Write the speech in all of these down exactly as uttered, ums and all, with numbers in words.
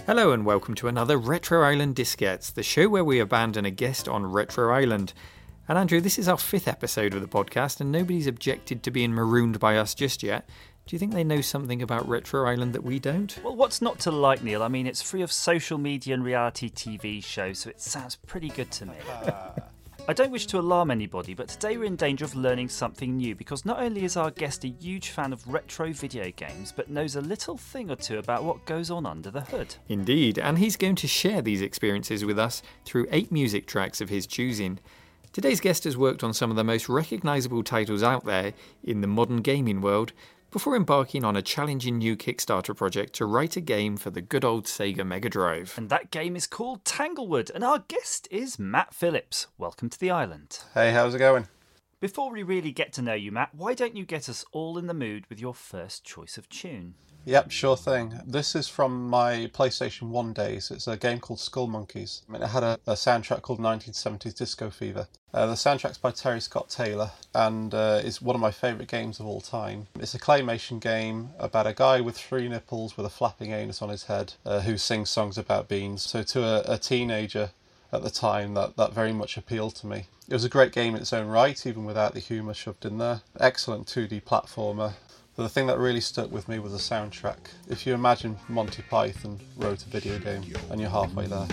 Hello and welcome to another Retro Island Diskettes, the show where we abandon a guest on Retro Island. And Andrew, this is our fifth episode of the podcast and nobody's objected to being marooned by us just yet. Do you think they know something about Retro Island that we don't? Well, what's not to like, Neil? I mean, it's free of social media and reality T V shows, so it sounds pretty good to me. I don't wish to alarm anybody, but today we're in danger of learning something new because not only is our guest a huge fan of retro video games, but knows a little thing or two about what goes on under the hood. Indeed, and he's going to share these experiences with us through eight music tracks of his choosing. Today's guest has worked on some of the most recognisable titles out there in the modern gaming world, before embarking on a challenging new Kickstarter project to write a game for the good old Sega Mega Drive. And that game is called Tanglewood, and our guest is Matt Phillips. Welcome to the island. Hey, how's it going? Before we really get to know you, Matt, why don't you get us all in the mood with your first choice of tune? Yep, sure thing. This is from my PlayStation one days. It's a game called Skull Monkeys. I mean, it had a, a soundtrack called nineteen seventies Disco Fever. Uh, the soundtrack's by Terry Scott Taylor and uh, is one of my favourite games of all time. It's a claymation game about a guy with three nipples with a flapping anus on his head uh, who sings songs about beans. So to a, a teenager at the time, that, that very much appealed to me. It was a great game in its own right, even without the humour shoved in there. Excellent two D platformer. But the thing that really stuck with me was the soundtrack. If you imagine Monty Python wrote a video game, and you're halfway there.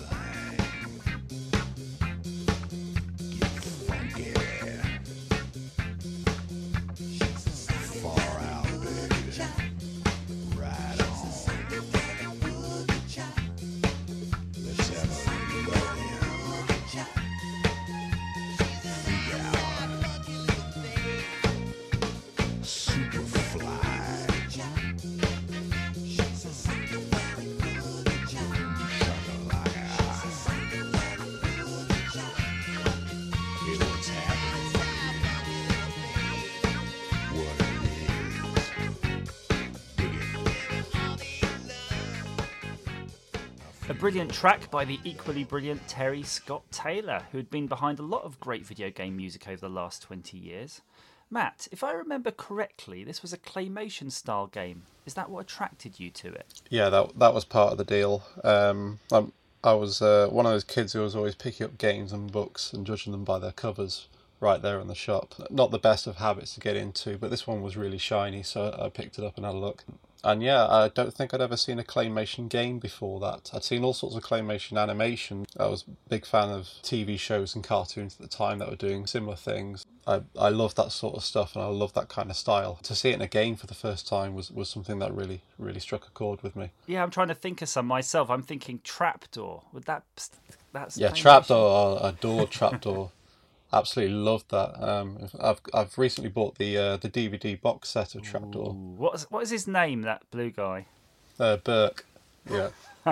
A brilliant track by the equally brilliant Terry Scott Taylor, who had been behind a lot of great video game music over the last twenty years. Matt, if I remember correctly, this was a claymation style game. Is that what attracted you to it? Yeah, that that was part of the deal. Um, I'm, I was uh, one of those kids who was always picking up games and books and judging them by their covers right there in the shop. Not the best of habits to get into, but this one was really shiny, so I picked it up and had a look. And yeah, I don't think I'd ever seen a claymation game before that. I'd seen all sorts of claymation animation. I was a big fan of T V shows and cartoons at the time that were doing similar things. I I loved that sort of stuff and I loved that kind of style. To see it in a game for the first time was, was something that really, really struck a chord with me. Yeah, I'm trying to think of some myself. I'm thinking Trapdoor. Would that... That's yeah, Trapdoor, I adored Trapdoor. Absolutely loved that. Um, I've I've recently bought the uh, the D V D box set of Trapdoor. Ooh, what is what is his name? That blue guy. Uh, Burke, yeah,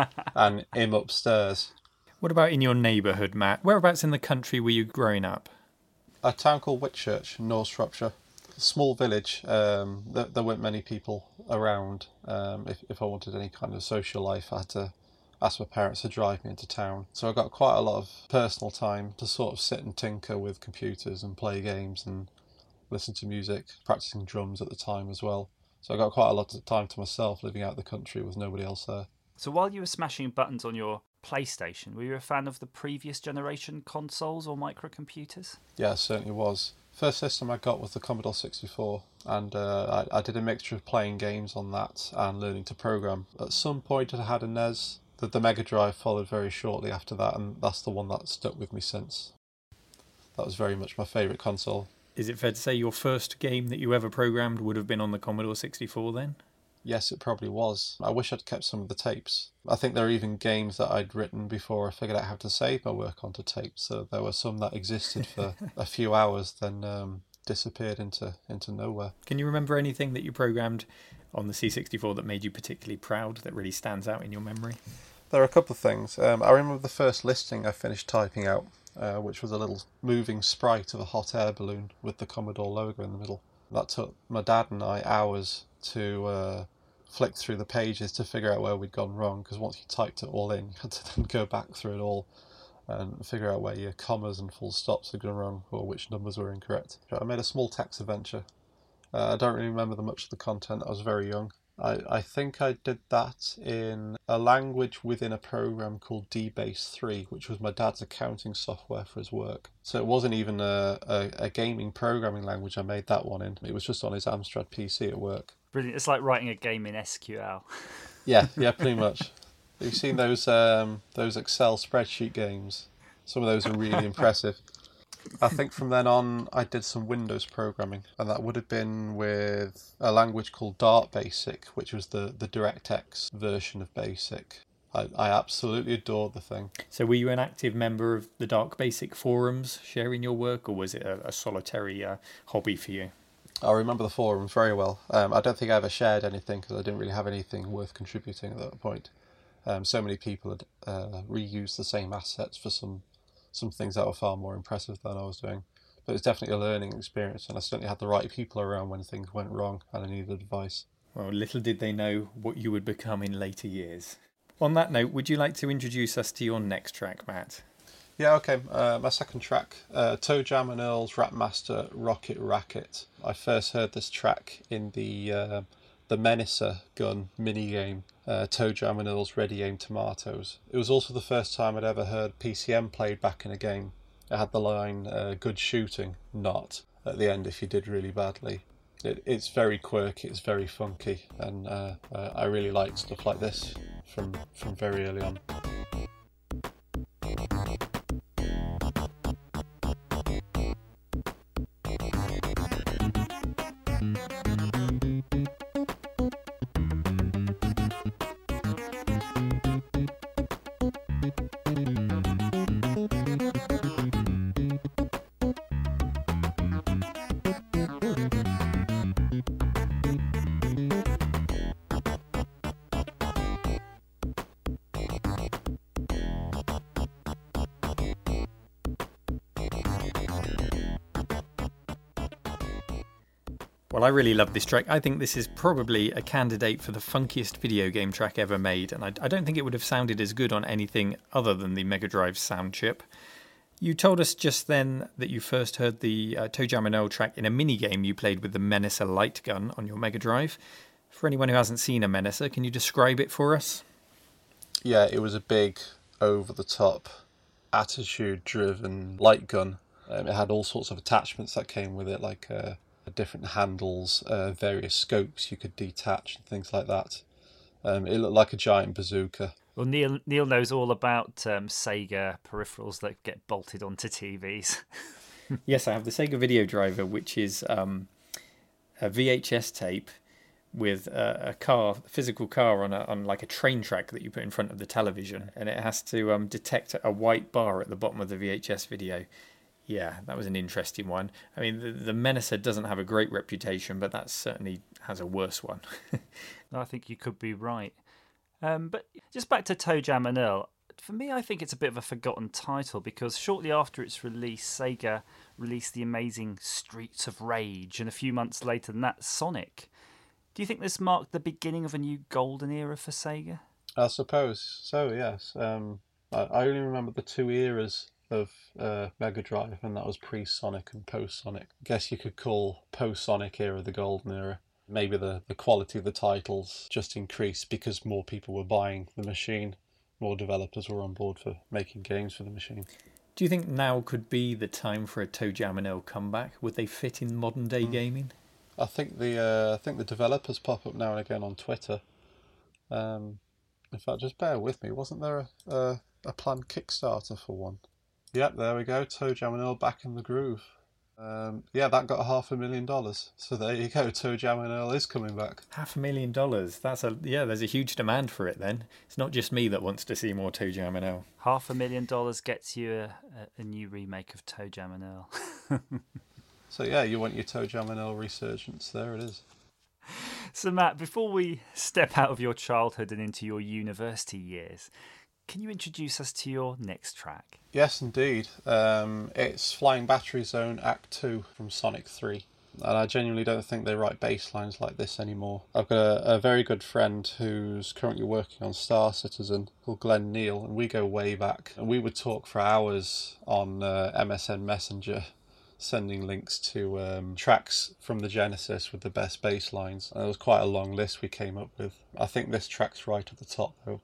and him upstairs. What about in your neighbourhood, Matt? Whereabouts in the country were you growing up? A town called Whitchurch, North Shropshire. A small village. Um, there, there weren't many people around. Um, if if I wanted any kind of social life, I had to asked my parents to drive me into town. So I got quite a lot of personal time to sort of sit and tinker with computers and play games and listen to music, practicing drums at the time as well. So I got quite a lot of time to myself living out in the country with nobody else there. So while you were smashing buttons on your PlayStation, were you a fan of the previous generation consoles or microcomputers? Yeah, it certainly was. First system I got was the Commodore sixty-four, and uh, I, I did a mixture of playing games on that and learning to program. At some point I had a N E S. The, the Mega Drive followed very shortly after that, and that's the one that stuck with me since. That was very much my favourite console. Is it fair to say your first game that you ever programmed would have been on the Commodore sixty-four then? Yes, it probably was. I wish I'd kept some of the tapes. I think there are even games that I'd written before I figured out how to save my work onto tape, so there were some that existed for a few hours, then um, disappeared into, into nowhere. Can you remember anything that you programmed on the C sixty-four that made you particularly proud, that really stands out in your memory? There are a couple of things. Um, I remember the first listing I finished typing out, uh, which was a little moving sprite of a hot air balloon with the Commodore logo in the middle. That took my dad and I hours to uh, flick through the pages to figure out where we'd gone wrong, because once you typed it all in, you had to then go back through it all and figure out where your commas and full stops had gone wrong or which numbers were incorrect. I made a small text adventure. Uh, I don't really remember the much of the content. I was very young. I, I think I did that in a language within a program called D Base three, which was my dad's accounting software for his work. So it wasn't even a, a, a gaming programming language I made that one in. It was just on his Amstrad P C at work. Brilliant. It's like writing a game in S Q L. Yeah, yeah, pretty much. You've seen those um, those Excel spreadsheet games. Some of those are really impressive. I think from then on I did some Windows programming, and that would have been with a language called Dart Basic, which was the, the DirectX version of BASIC. I, I absolutely adored the thing. So were you an active member of the Dark Basic forums sharing your work, or was it a, a solitary uh, hobby for you? I remember the forums very well. Um, I don't think I ever shared anything because I didn't really have anything worth contributing at that point. Um, so many people had uh, reused the same assets for some some things that were far more impressive than I was doing. But it's definitely a learning experience, and I certainly had the right people around when things went wrong and I needed advice. Well, little did they know what you would become in later years. On that note, would you like to introduce us to your next track, Matt? Yeah, okay. Uh, my second track, uh, ToeJam and Earl's Rapmaster Rocket Racket. I first heard this track in the uh, the Menacer gun minigame, uh, ToeJam and Earl's Ready Aim Tomatoes. It was also the first time I'd ever heard P C M played back in a game. It had the line, uh, good shooting, not, at the end if you did really badly. It, it's very quirky, it's very funky, and uh, uh, I really liked stuff like this from, from very early on. Well, I really love this track. I think this is probably a candidate for the funkiest video game track ever made, and I, I don't think it would have sounded as good on anything other than the Mega Drive sound chip. You told us just then that you first heard the uh, ToeJam and Earl track in a minigame you played with the Menacer light gun on your Mega Drive. For anyone who hasn't seen a Menacer, can you describe it for us? Yeah, it was a big, over-the-top, attitude-driven light gun. Um, it had all sorts of attachments that came with it, like uh, different handles, uh, various scopes you could detach and things like that. Um, it looked like a giant bazooka. Well, Neil Neil knows all about um, Sega peripherals that get bolted onto T Vs. Yes, I have the Sega Video Driver, which is um, a V H S tape with a, a car, a physical car on a, on like a train track that you put in front of the television, and it has to um, detect a white bar at the bottom of the V H S video. Yeah, that was an interesting one. I mean, the, the Menacer doesn't have a great reputation, but that certainly has a worse one. I think you could be right. Um, but just back to ToeJam and Earl, for me, I think it's a bit of a forgotten title because shortly after its release, Sega released the amazing Streets of Rage, and a few months later than that, Sonic. Do you think this marked the beginning of a new golden era for Sega? I suppose so, yes. Um, I, I only remember the two eras of uh, Mega Drive, and that was pre-Sonic and post-Sonic. I guess you could call post-Sonic era the golden era. Maybe the, the quality of the titles just increased because more people were buying the machine. More developers were on board for making games for the machine. Do you think now could be the time for a ToeJam and Earl comeback? Would they fit in modern day mm. gaming? I think the uh, I think the developers pop up now and again on Twitter. Um, in fact, just bear with me. Wasn't there a, a, a planned Kickstarter for one? Yep, there we go. ToeJam and Earl back in the groove. Um, yeah, that got half a million dollars. So there you go. ToeJam and Earl is coming back. Half a million dollars. That's a yeah. There's a huge demand for it. Then it's not just me that wants to see more ToeJam and Earl. Half a million dollars gets you a, a, a new remake of ToeJam and Earl. So yeah, you want your ToeJam and Earl resurgence. There it is. So Matt, before we step out of your childhood and into your university years, can you introduce us to your next track? Yes, indeed. Um, it's Flying Battery Zone Act two from Sonic three. And I genuinely don't think they write bass lines like this anymore. I've got a, a very good friend who's currently working on Star Citizen called Glenn Neal, and we go way back. And we would talk for hours on uh, M S N Messenger, sending links to um, tracks from the Genesis with the best bass lines. And it was quite a long list we came up with. I think this track's right at the top though.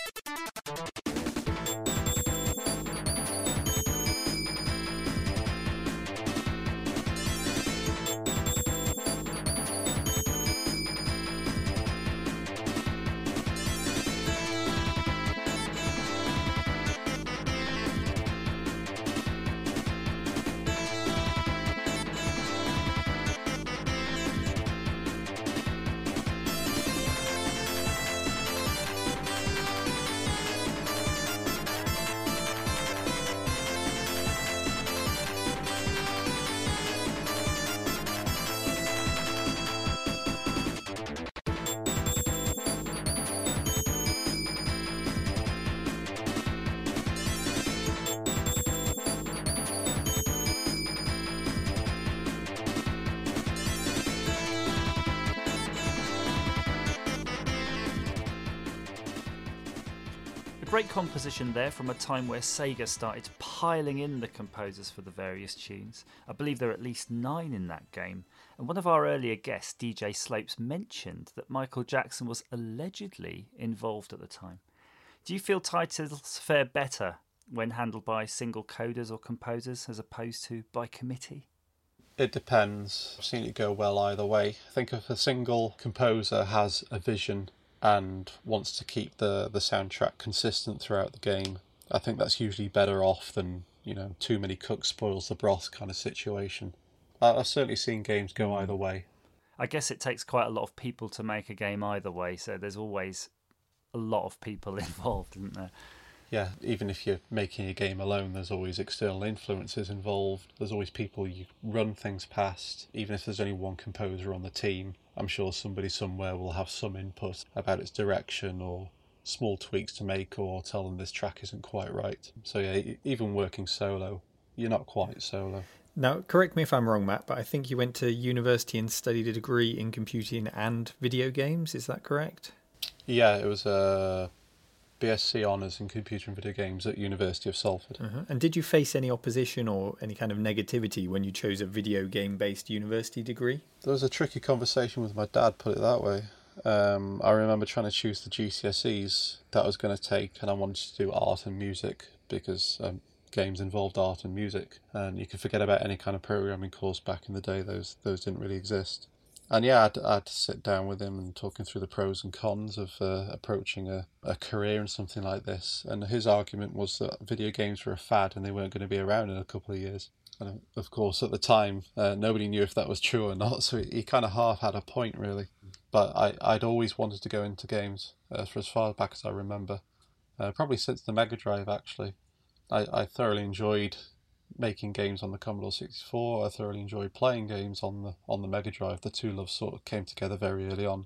Great composition there from a time where Sega started piling in the composers for the various tunes. I believe there are at least nine in that game. And one of our earlier guests, D J Slopes, mentioned that Michael Jackson was allegedly involved at the time. Do you feel titles fare better when handled by single coders or composers as opposed to by committee? It depends. I've seen it go well either way. I think if a single composer has a vision and wants to keep the, the soundtrack consistent throughout the game, I think that's usually better off than, you know, too many cooks spoils the broth kind of situation. I've certainly seen games go either way. I guess it takes quite a lot of people to make a game either way, so there's always a lot of people involved, isn't there? Yeah, even if you're making a game alone, there's always external influences involved. There's always people you run things past. Even if there's only one composer on the team, I'm sure somebody somewhere will have some input about its direction or small tweaks to make or tell them this track isn't quite right. So yeah, even working solo, you're not quite solo. Now, correct me if I'm wrong, Matt, but I think you went to university and studied a degree in computing and video games. Is that correct? Yeah, it was a B S c Honours in Computer and Video Games at University of Salford. Uh-huh. And did you face any opposition or any kind of negativity when you chose a video game-based university degree? There was a tricky conversation with my dad, put it that way. Um, I remember trying to choose the G C S Es that I was going to take, and I wanted to do art and music because um, games involved art and music, and you could forget about any kind of programming course back in the day. Those those didn't really exist. And yeah, I had, I had to sit down with him and talking through the pros and cons of uh, approaching a, a career in something like this. And his argument was that video games were a fad and they weren't going to be around in a couple of years. And of course, at the time, uh, nobody knew if that was true or not, so he, he kind of half had a point, really. But I, I'd always wanted to go into games uh, for as far back as I remember. Uh, probably since the Mega Drive, actually. I, I thoroughly enjoyed making games on the Commodore sixty-four. I thoroughly enjoyed playing games on the on the Mega Drive. The two loves sort of came together very early on.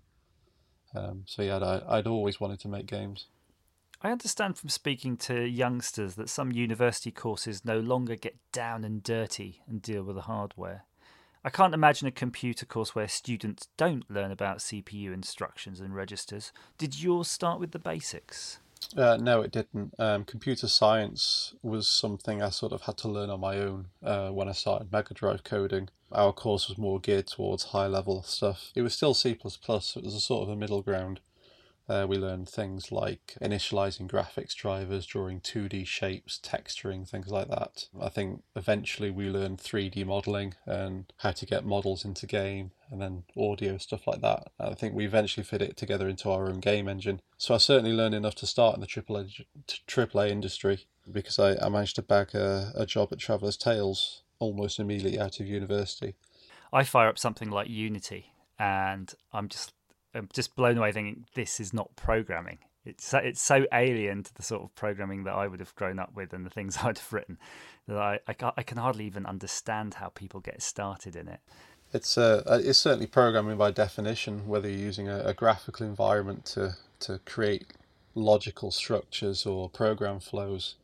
Um, so yeah, I, I'd always wanted to make games. I understand from speaking to youngsters that some university courses no longer get down and dirty and deal with the hardware. I can't imagine a computer course where students don't learn about C P U instructions and registers. Did yours start with the basics? Uh, no, it didn't. Um, computer science was something I sort of had to learn on my own uh, when I started Mega Drive coding. Our course was more geared towards high-level stuff. It was still C plus plus, so it was a sort of a middle ground. Uh, we learned things like initializing graphics drivers, drawing two D shapes, texturing, things like that. I think eventually we learned three D modeling and how to get models into game, and then audio, stuff like that. I think we eventually fit it together into our own game engine. So I certainly learned enough to start in the triple A, triple A industry because I, I managed to bag a, a job at Traveller's Tales almost immediately out of university. I fire up something like Unity and I'm just I'm just blown away thinking this is not programming. It's so, it's so alien to the sort of programming that I would have grown up with and the things I'd have written that I, I, can't, I can hardly even understand how people get started in it. It's uh, it's certainly programming by definition, whether you're using a, a graphical environment to, to create logical structures or program flows.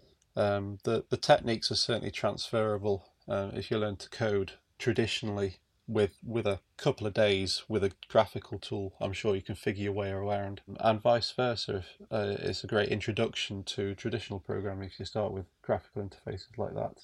Um, the, the techniques are certainly transferable. Uh, if you learn to code traditionally with with a couple of days with a graphical tool, I'm sure you can figure your way around. And vice versa, uh, it's a great introduction to traditional programming if you start with graphical interfaces like that.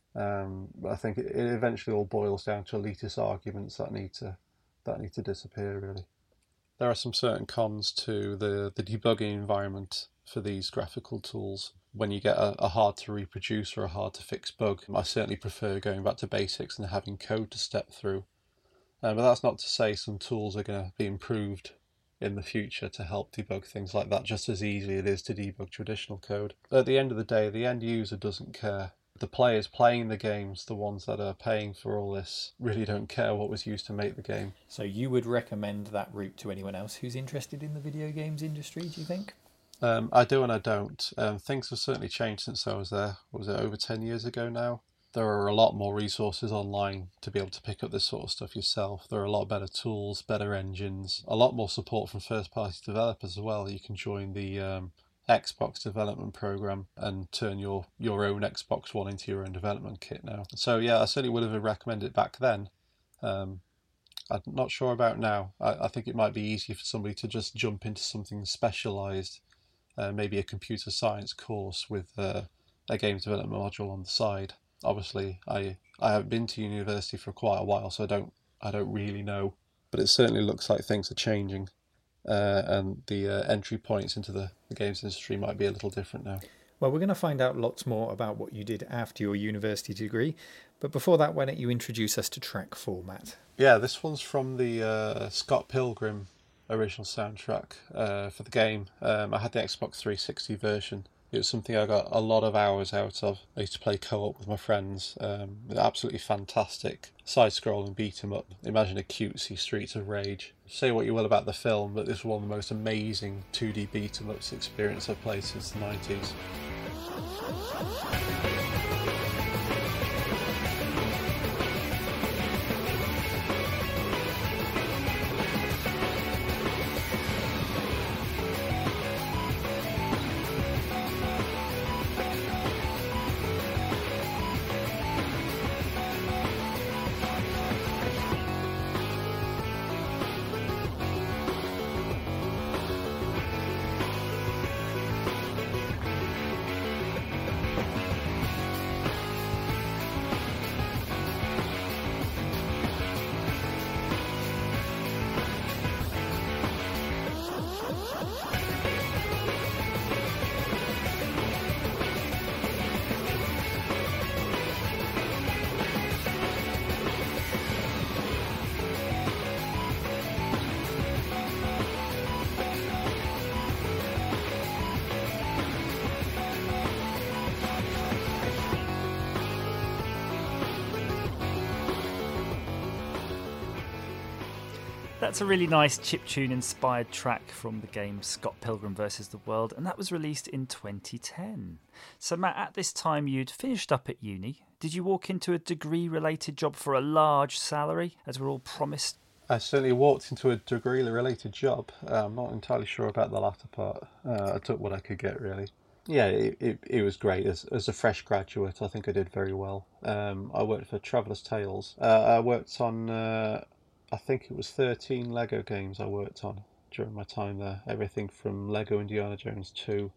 Um, I think it, it eventually all boils down to elitist arguments that need to that need to disappear, really. There are some certain cons to the, the debugging environment for these graphical tools. When you get a, a hard to reproduce or a hard to fix bug, I certainly prefer going back to basics and having code to step through. Uh, but that's not to say some tools are going to be improved in the future to help debug things like that just as easily as it is to debug traditional code. At the end of the day, the end user doesn't care. The players playing the games, the ones that are paying for all this, really don't care what was used to make the game. So you would recommend that route to anyone else who's interested in the video games industry, do you think? Um, I do and I don't. Um, things have certainly changed since I was there. What was it, over ten years ago now? There are a lot more resources online to be able to pick up this sort of stuff yourself. There are a lot better tools, better engines, a lot more support from first-party developers as well. You can join the um, Xbox development program and turn your, your own Xbox One into your own development kit now. So yeah, I certainly would have recommended it back then. Um, I'm not sure about now. I, I think it might be easier for somebody to just jump into something specialised, uh, maybe a computer science course with uh, a games development module on the side. Obviously, I I haven't been to university for quite a while, so I don't I don't really know. But it certainly looks like things are changing, uh, and the uh, entry points into the, the games industry might be a little different now. Well, we're going to find out lots more about what you did after your university degree. But before that, why don't you introduce us to track format? Yeah, this one's from the uh, Scott Pilgrim original soundtrack uh, for the game. Um, I had the Xbox three sixty version. It was something I got a lot of hours out of. I used to play co-op with my friends. Um, absolutely fantastic side-scrolling beat-em-up. Imagine a cutesy Streets of Rage. Say what you will about the film, but this is one of the most amazing two D beat-em-ups experience I've played since the nineties. That's a really nice chiptune inspired track from the game Scott Pilgrim versus the World, and that was released in twenty ten. So Matt, at this time you'd finished up at uni. Did you walk into a degree related job for a large salary, as we're all promised? I certainly walked into a degree related job. Uh, I'm not entirely sure about the latter part. Uh, I took what I could get, really. Yeah, it, it, it was great. As, as a fresh graduate, I think I did very well. Um, I worked for Traveller's Tales. Uh, I worked on... Uh, I think it was thirteen Lego games I worked on during my time there. Everything from Lego Indiana Jones two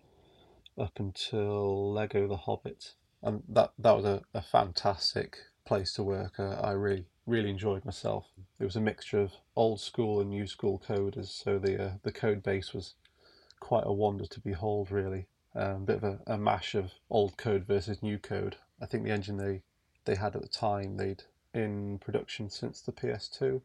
up until Lego The Hobbit. And that, that was a, a fantastic place to work. Uh, I really, really enjoyed myself. It was a mixture of old school and new school coders, so the uh, the code base was quite a wonder to behold, really. A um, bit of a, a mash of old code versus new code. I think the engine they, they had at the time, they'd in production since the P S two.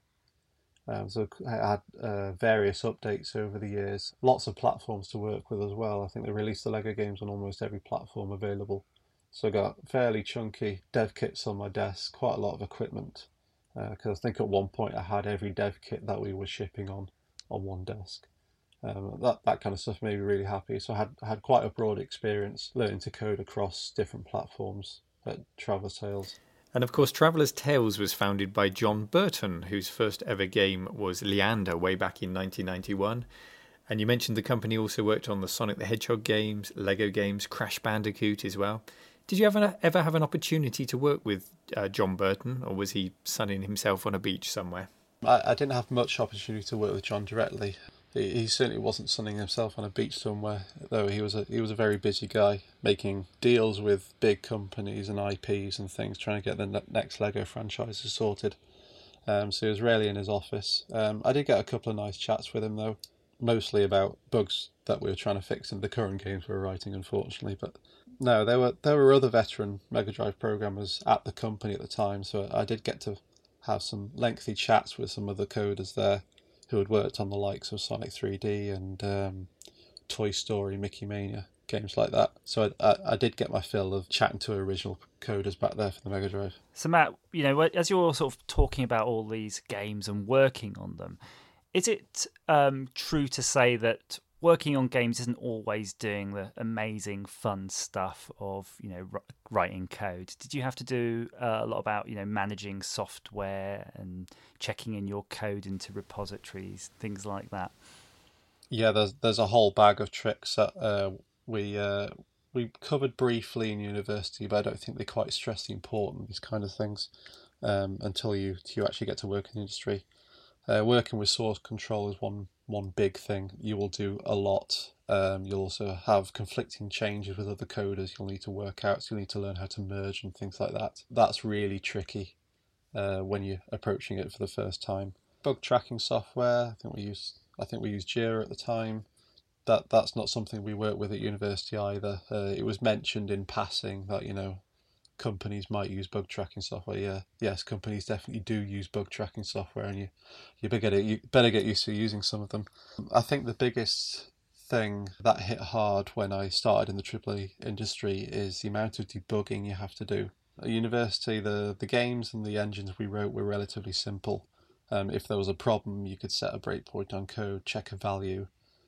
Um, so I had uh, various updates over the years, lots of platforms to work with as well. I think they released the Lego games on almost every platform available. So I got fairly chunky dev kits on my desk, quite a lot of equipment. Because uh, I think at one point I had every dev kit that we were shipping on on one desk. Um, that that kind of stuff made me really happy. So I had had quite a broad experience learning to code across different platforms at Traveller's Tales. And of course, Traveller's Tales was founded by John Burton, whose first ever game was Leander way back in nineteen ninety-one. And you mentioned the company also worked on the Sonic the Hedgehog games, Lego games, Crash Bandicoot as well. Did you ever, ever have an opportunity to work with uh, John Burton, or was he sunning himself on a beach somewhere? I, I didn't have much opportunity to work with John directly. He, he certainly wasn't sunning himself on a beach somewhere, though he was a he was a very busy guy, making deals with big companies and I Ps and things, trying to get the ne- next Lego franchises sorted. Um, so he was rarely in his office. Um, I did get a couple of nice chats with him, though, mostly about bugs that we were trying to fix in the current games we were writing, unfortunately. But no, there were there were other veteran Mega Drive programmers at the company at the time, so I did get to have some lengthy chats with some of the coders there who had worked on the likes of Sonic three D and um, Toy Story, Mickey Mania, games like that. So I, I, I did get my fill of chatting to original coders back there for the Mega Drive. So Matt, you know, as you're sort of talking about all these games and working on them, is it um, true to say that working on games isn't always doing the amazing fun stuff of, you know, writing code? Did you have to do uh, a lot about, you know, managing software and checking in your code into repositories, things like that? Yeah, there's there's a whole bag of tricks that uh, we uh, we covered briefly in university, but I don't think they quite stress the importance of these kind of things um, until you you actually get to work in the industry. Uh, working with source control is one one big thing. You will do a lot. Um, you'll also have conflicting changes with other coders you'll need to work out, so you'll need to learn how to merge and things like that. That's really tricky uh, when you're approaching it for the first time. Bug tracking software, I think we used I think we used Jira at the time. That that's not something we worked with at university either. Uh, it was mentioned in passing that, you know, companies might use bug tracking software. Yeah, yes, companies definitely do use bug tracking software, and you you better get you better get used to using some of them. I think the biggest thing that hit hard when I started in the triple A industry is the amount of debugging you have to do. At university, the the games and the engines we wrote were relatively simple. Um, if there was a problem, you could set a breakpoint on code, check a value.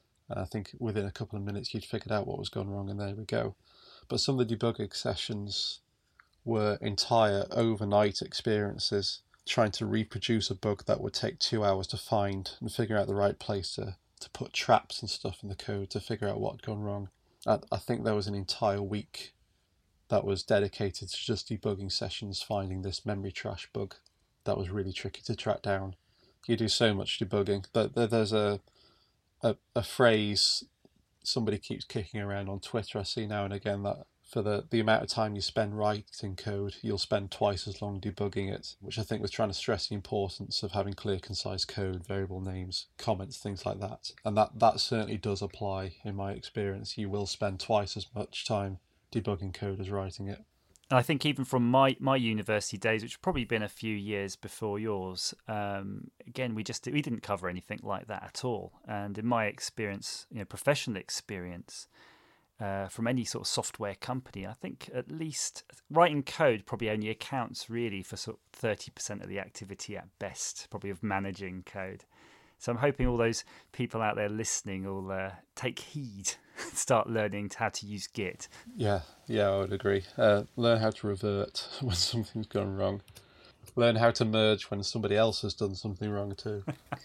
I think within a couple of minutes you'd figured out what was going wrong, and there we go. But some of the debugging sessions were entire overnight experiences, trying to reproduce a bug that would take two hours to find and figure out the right place to, to put traps and stuff in the code to figure out what had gone wrong. I, I think there was an entire week that was dedicated to just debugging sessions, finding this memory trash bug that was really tricky to track down. You do so much debugging. There's a a, a phrase somebody keeps kicking around on Twitter, I see now and again, that for the, the amount of time you spend writing code, you'll spend twice as long debugging it, which I think was trying to stress the importance of having clear, concise code, variable names, comments, things like that. And that, that certainly does apply in my experience. You will spend twice as much time debugging code as writing it. And I think even from my, my university days, which have probably been a few years before yours, um, again, we just we didn't cover anything like that at all. And in my experience, you know, professional experience, uh, from any sort of software company, I think at least writing code probably only accounts really for sort of thirty percent of the activity at best, probably of managing code. So I'm hoping all those people out there listening will uh, take heed, start learning how to use Git. Yeah, yeah, I would agree. Uh, learn how to revert when something's gone wrong. Learn how to merge when somebody else has done something wrong too.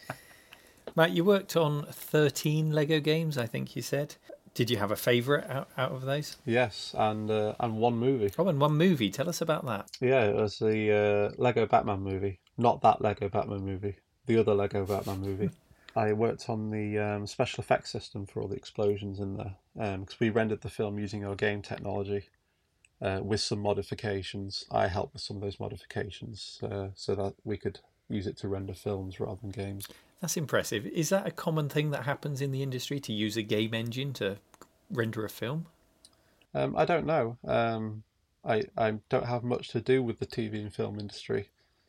Matt, you worked on thirteen Lego games, I think you said. Did you have a favourite out, out of those? Yes, and uh, and one movie. Oh, and one movie. Tell us about that. Yeah, it was the uh, Lego Batman movie. Not that Lego Batman movie. The other Lego Batman movie. I worked on the um, special effects system for all the explosions in there, because um, we rendered the film using our game technology uh, with some modifications. I helped with some of those modifications uh, so that we could use it to render films rather than games. That's impressive. Is that a common thing that happens in the industry, to use a game engine to render a film? Um, I don't know. Um, I, I don't have much to do with the T V and film industry.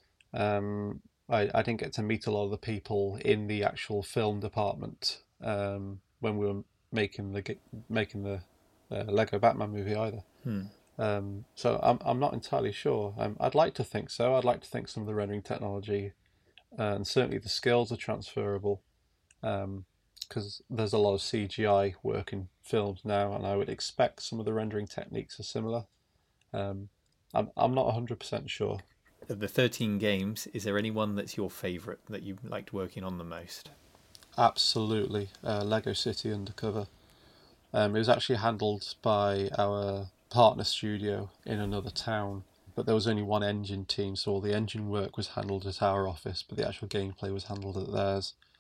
Um, I, I didn't get to meet a lot of the people in the actual film department um, when we were making the making the uh, Lego Batman movie either. Hmm. Um, so I'm I'm not entirely sure. Um, I'd like to think so. I'd like to think some of the rendering technology uh, and certainly the skills are transferable, because um, there's a lot of C G I work in films now, and I would expect some of the rendering techniques are similar. Um, I'm I'm not one hundred percent sure. Of the thirteen games, is there any one that's your favourite, that you liked working on the most? Absolutely. Uh, Lego City Undercover. Um, it was actually handled by our partner studio in another town, but there was only one engine team, so all the engine work was handled at our office, but the actual gameplay was handled at theirs.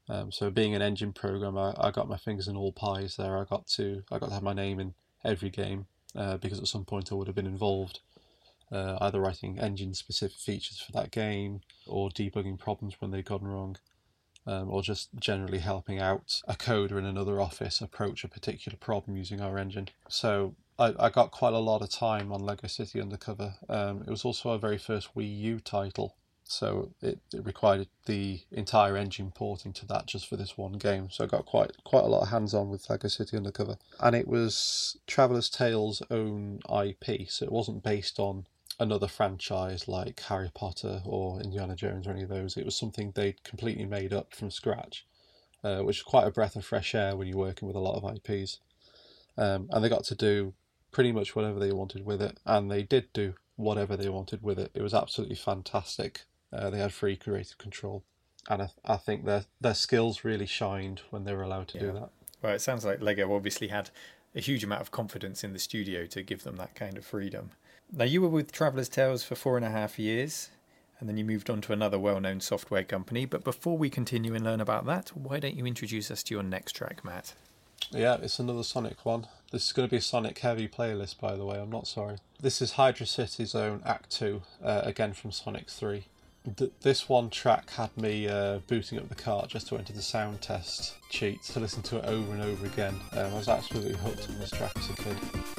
Um, so being an engine programmer, I got my fingers in all pies there. I got to I got to have my name in every game uh, because at some point I would have been involved, uh, either writing engine-specific features for that game or debugging problems when they'd gone wrong, um, or just generally helping out a coder in another office approach a particular problem using our engine. So I, I got quite a lot of time on Lego City Undercover. Um, it was also our very first Wii U title. So it, it required the entire engine porting to that just for this one game. So I got quite quite a lot of hands-on with Lego City Undercover. And it was Traveller's Tales' own I P, so it wasn't based on another franchise like Harry Potter or Indiana Jones or any of those. It was something they'd completely made up from scratch, uh, which is quite a breath of fresh air when you're working with a lot of I Ps. Um, and they got to do pretty much whatever they wanted with it, and they did do whatever they wanted with it. It was absolutely fantastic. Uh, they had free creative control, and I, I think their their skills really shined when they were allowed to yeah. do that. Well, it sounds like Lego obviously had a huge amount of confidence in the studio to give them that kind of freedom. Now, you were with Traveller's Tales for four and a half years, and then you moved on to another well-known software company. But before we continue and learn about that, why don't you introduce us to your next track, Matt? Yeah, it's another Sonic one. This is going to be a Sonic-heavy playlist, by the way, I'm not sorry. This is Hydra City's own Act two, uh, again from Sonic three. Th- this one track had me uh, booting up the cart just to enter the sound test cheat to listen to it over and over again. Um, I was absolutely hooked on this track as a kid.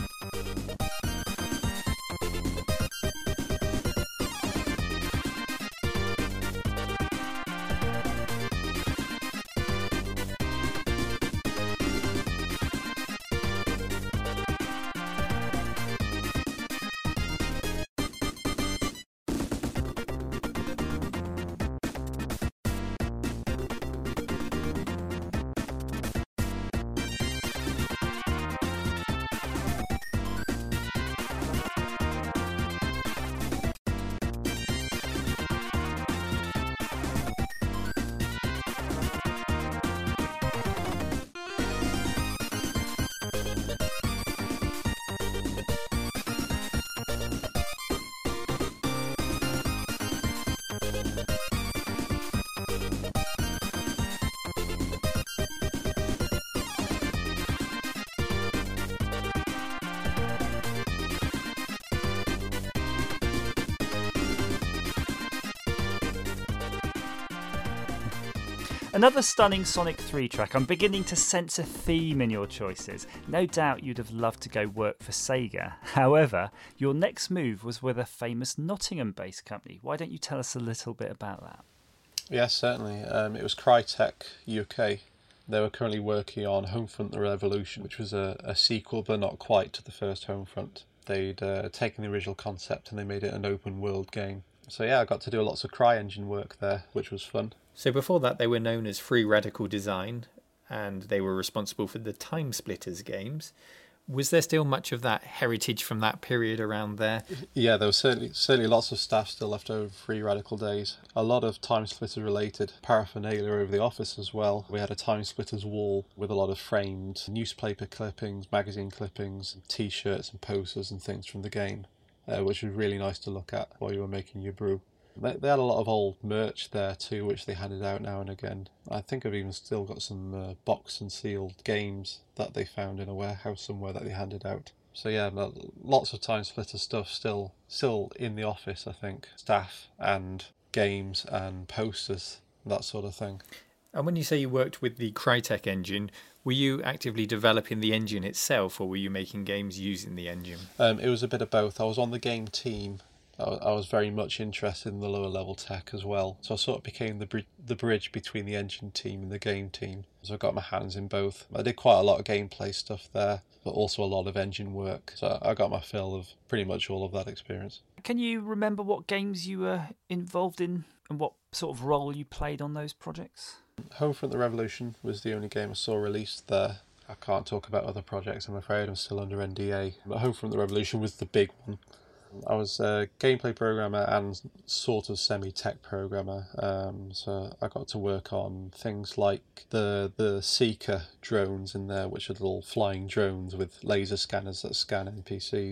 Another stunning Sonic three track. I'm beginning to sense a theme in your choices. No doubt you'd have loved to go work for Sega. However, your next move was with a famous Nottingham-based company. Why don't you tell us a little bit about that? Yes, certainly. Um, it was Crytek U K. They were currently working on Homefront: The Revolution, which was a, a sequel, but not quite to the first Homefront. They'd uh, taken the original concept and they made it an open-world game. So yeah, I got to do lots of CryEngine work there, which was fun. So before that, they were known as Free Radical Design, and they were responsible for the Time Splitters games. Was there still much of that heritage from that period around there? Yeah, there was certainly certainly lots of staff still left over Free Radical days. A lot of Time Splitters related paraphernalia over the office as well. We had a Time Splitters wall with a lot of framed newspaper clippings, magazine clippings, T-shirts and posters and things from the game, uh, which was really nice to look at while you were making your brew. They, they had a lot of old merch there too, which they handed out now and again. I think I've even still got some uh, boxed and sealed games that they found in a warehouse somewhere that they handed out. So yeah, lots of Time Splitter stuff still still in the office, I think. Staff and games and posters, that sort of thing. And when you say you worked with the Crytek engine, were you actively developing the engine itself, or were you making games using the engine? Um, it was a bit of both. I was on the game team. I was very much interested in the lower level tech as well, so I sort of became the br- the bridge between the engine team and the game team. So I got my hands in both. I did quite a lot of gameplay stuff there, but also a lot of engine work. So I got my fill of pretty much all of that experience. Can you remember what games you were involved in and what sort of role you played on those projects? Homefront: The Revolution was the only game I saw released there. I can't talk about other projects, I'm afraid. I'm still under N D A. But Homefront: The Revolution was the big one. I was a gameplay programmer and sort of semi-tech programmer, um, so I got to work on things like the the Seeker drones in there, which are little flying drones with laser scanners that scan N P Cs.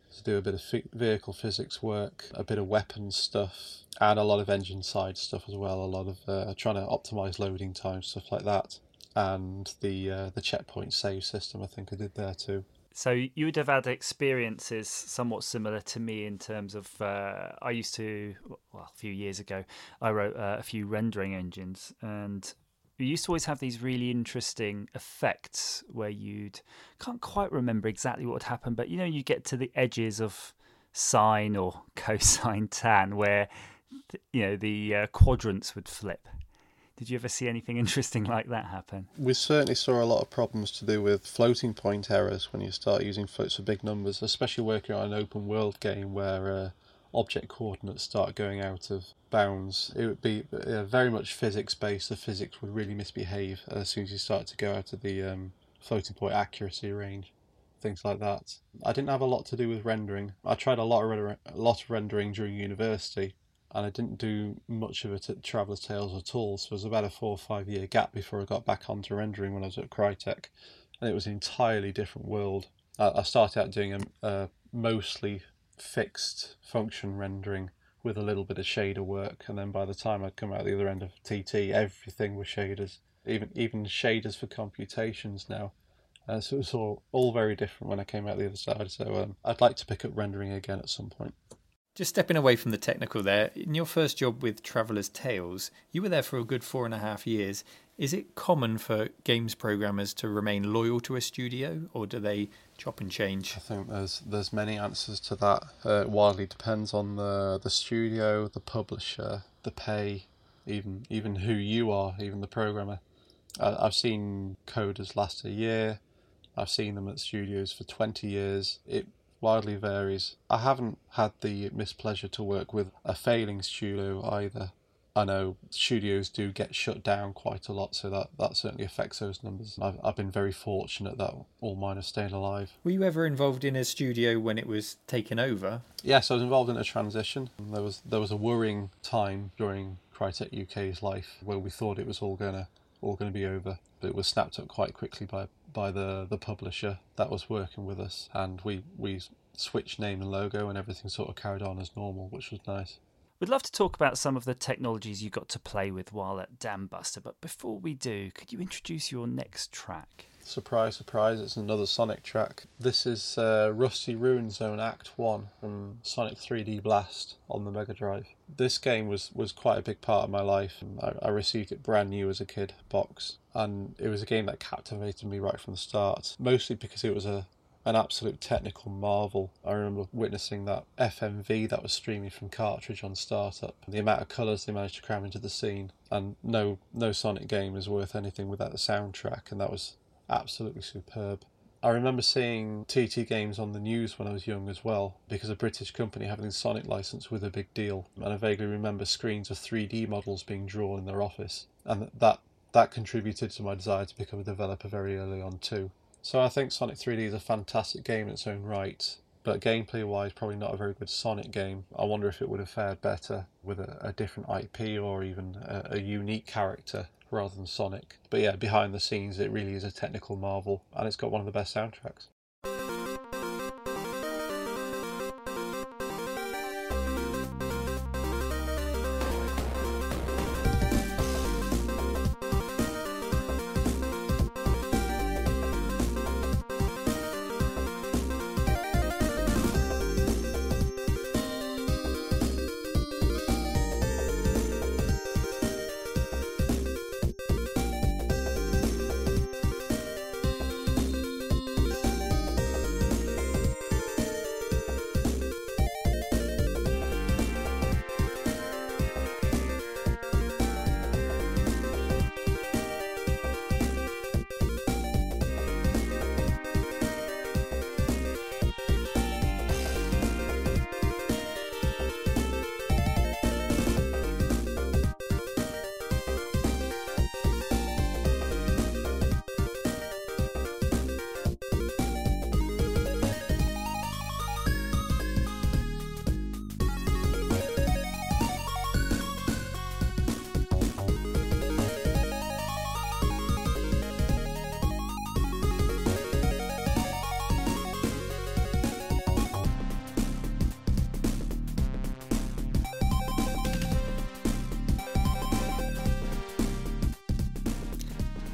to do a bit of vehicle physics work, a bit of weapons stuff, and a lot of engine side stuff as well. A lot of uh, trying to optimize loading time, stuff like that, and the uh, the checkpoint save system. I think I did there too. So you would have had experiences somewhat similar to me in terms of uh, I used to, well, a few years ago, I wrote uh, a few rendering engines, and we used to always have these really interesting effects where you'd, can't quite remember exactly what would happen, but you know, you get to the edges of sine or cosine tan where, you know, the uh, quadrants would flip. Did you ever see anything interesting like that happen? We certainly saw a lot of problems to do with floating point errors when you start using floats for big numbers, especially working on an open world game where uh, object coordinates start going out of bounds. It would be uh, very much physics based. The physics would really misbehave as soon as you start to go out of the um, floating point accuracy range, things like that. I didn't have a lot to do with rendering. I tried a lot of re- a lot of rendering during university, and I didn't do much of it at Traveller's Tales at all. So it was about a four or five year gap before I got back onto rendering when I was at Crytek, and it was an entirely different world. I, I started out doing a, a mostly fixed function rendering with a little bit of shader work, and then by the time I'd come out the other end of T T, everything was shaders, even even shaders for computations now. Uh, so it was all, all very different when I came out the other side. So um, I'd like to pick up rendering again at some point. Just stepping away from the technical there, in your first job with Traveller's Tales, you were there for a good four and a half years. Is it common for games programmers to remain loyal to a studio, or do they chop and change? I think there's there's many answers to that. Uh, it widely depends on the, the studio, the publisher, the pay, even even who you are, even the programmer. Uh, I've seen coders last a year. I've seen them at studios for twenty years. It widely varies. I haven't had the mispleasure to work with a failing studio either. I know studios do get shut down quite a lot, so that, that certainly affects those numbers. I've, I've been very fortunate that all mine have stayed alive. Were you ever involved in a studio when it was taken over? Yes, I was involved in a transition. There was there was a worrying time during Crytek U K's life where we thought it was all gonna all gonna be over, but it was snapped up quite quickly by by the, the publisher that was working with us, and we, we switched name and logo and everything sort of carried on as normal, which was nice. We'd love to talk about some of the technologies you got to play with while at Dambuster, but before we do, could you introduce your next track? Surprise, surprise, it's another Sonic track. This is uh, Rusty Ruin Zone Act one from Sonic three D Blast on the Mega Drive. This game was, was quite a big part of my life. I, I received it brand new as a kid, box, and it was a game that captivated me right from the start, mostly because it was a an absolute technical marvel. I remember witnessing that F M V that was streaming from cartridge on startup, and the amount of colours they managed to cram into the scene, and no no Sonic game is worth anything without the soundtrack, and that was absolutely superb. I remember seeing T T Games on the news when I was young as well, because a British company having a Sonic license was a big deal, and I vaguely remember screens of three D models being drawn in their office, and that that contributed to my desire to become a developer very early on too. So I think Sonic three D is a fantastic game in its own right, but gameplay wise probably not a very good Sonic game. I wonder if it would have fared better with a, a different I P or even a, a unique character rather than Sonic. But yeah, behind the scenes it really is a technical marvel, and it's got one of the best soundtracks.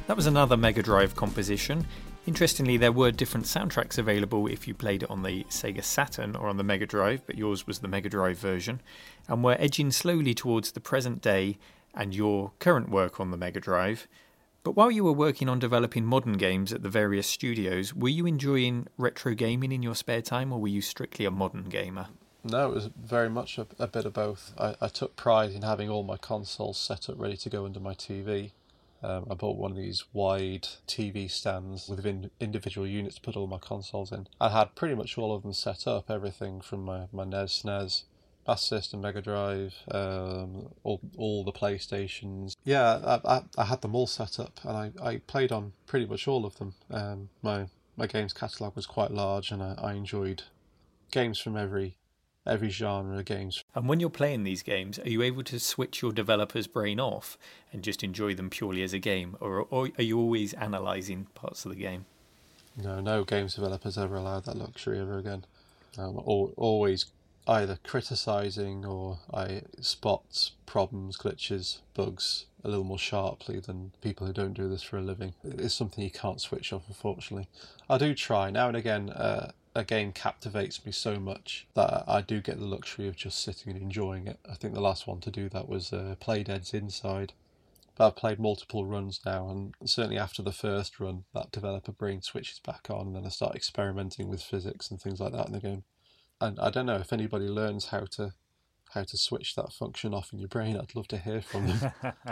That was another Mega Drive composition. Interestingly, there were different soundtracks available if you played it on the Sega Saturn or on the Mega Drive, but yours was the Mega Drive version, and we're edging slowly towards the present day and your current work on the Mega Drive. But while you were working on developing modern games at the various studios, were you enjoying retro gaming in your spare time, or were you strictly a modern gamer? No, it was very much a, a bit of both. I, I took pride in having all my consoles set up ready to go under my T V. Um, I bought one of these wide T V stands with in, individual units to put all my consoles in. I had pretty much all of them set up, everything from my, my N E S, S N E S, Master System, Mega Drive, um, all, all the PlayStations. Yeah, I, I, I had them all set up, and I, I played on pretty much all of them. Um, my my games catalogue was quite large, and I, I enjoyed games from every every genre of games. And when you're playing these games, are you able to switch your developer's brain off and just enjoy them purely as a game, or, or are you always analysing parts of the game? No, no games developers ever allowed that luxury ever again. Um, al- always either criticising or I spot problems, glitches, bugs a little more sharply than people who don't do this for a living. It's something you can't switch off, unfortunately. I do try. Now and again, uh, a game captivates me so much that I do get the luxury of just sitting and enjoying it. I think the last one to do that was uh, Playdead's Inside. But I've played multiple runs now, and certainly after the first run, that developer brain switches back on, and then I start experimenting with physics and things like that in the game. And I don't know if anybody learns how to how to switch that function off in your brain. I'd love to hear from them.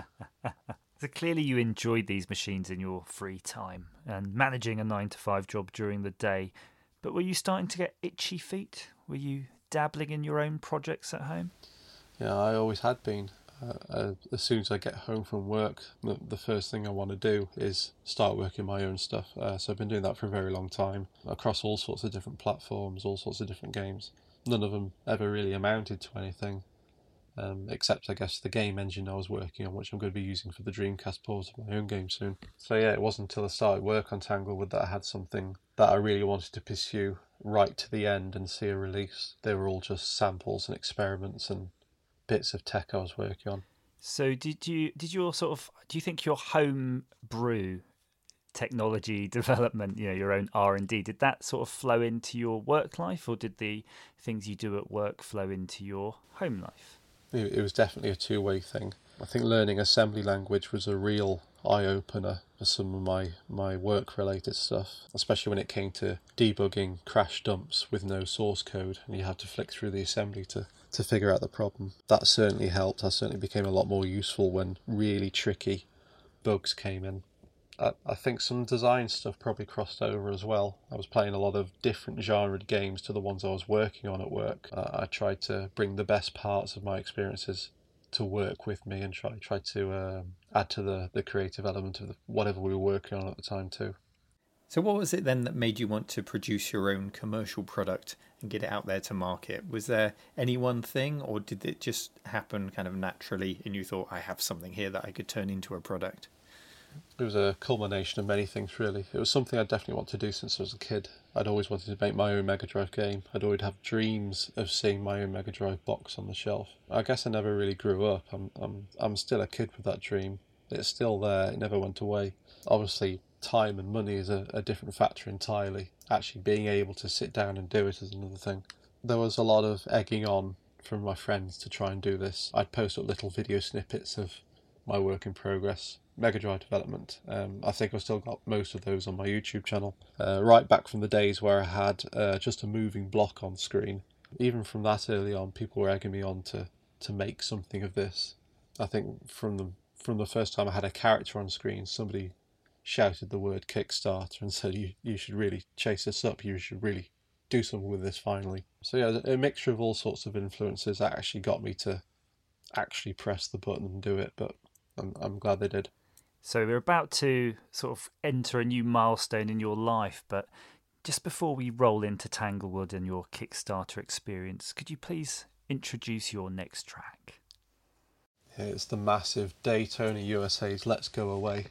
So clearly you enjoyed these machines in your free time and managing a nine to five job during the day. But were you starting to get itchy feet? Were you dabbling in your own projects at home? Yeah, I always had been. Uh, uh, as soon as I get home from work, the, the first thing I want to do is start working my own stuff. Uh, so I've been doing that for a very long time, across all sorts of different platforms, all sorts of different games. None of them ever really amounted to anything, um, except I guess the game engine I was working on, which I'm going to be using for the Dreamcast port of my own game soon. So yeah, it wasn't until I started work on Tanglewood that I had something that I really wanted to pursue right to the end and see a release. They were all just samples and experiments and bits of tech I was working on. So did you did your sort of do you think your home brew technology development, you know, your own R and D, did that sort of flow into your work life, or did the things you do at work flow into your home life? It, it was definitely a two-way thing. I think learning assembly language was a real eye-opener for some of my, my work-related stuff, especially when it came to debugging crash dumps with no source code, and you had to flick through the assembly to, to figure out the problem. That certainly helped. I certainly became a lot more useful when really tricky bugs came in. I, I think some design stuff probably crossed over as well. I was playing a lot of different genre games to the ones I was working on at work. Uh, I tried to bring the best parts of my experiences to work with me and try try to um, add to the, the creative element of the, whatever we were working on at the time too. So what was it then that made you want to produce your own commercial product and get it out there to market? Was there any one thing, or did it just happen kind of naturally and you thought, I have something here that I could turn into a product? It was a culmination of many things, really. It was something I definitely wanted to do since I was a kid. I'd always wanted to make my own Mega Drive game. I'd always have dreams of seeing my own Mega Drive box on the shelf. I guess I never really grew up. I'm I'm I'm still a kid with that dream. It's still there. It never went away. Obviously, time and money is a, a different factor entirely. Actually being able to sit down and do it is another thing. There was a lot of egging on from my friends to try and do this. I'd post up little video snippets of my work in progress, Mega Drive development. Um, I think I've still got most of those on my YouTube channel. Uh, right back from the days where I had uh, just a moving block on screen. Even from that early on, people were egging me on to, to make something of this. I think from the from the first time I had a character on screen, somebody shouted the word Kickstarter and said, you, you should really chase this up, you should really do something with this finally. So yeah, a mixture of all sorts of influences that actually got me to actually press the button and do it, but I'm, I'm glad they did. So we're about to sort of enter a new milestone in your life, but just before we roll into Tanglewood and your Kickstarter experience, could you please introduce your next track? Yeah, it's the massive Daytona U S A's Let's Go Away.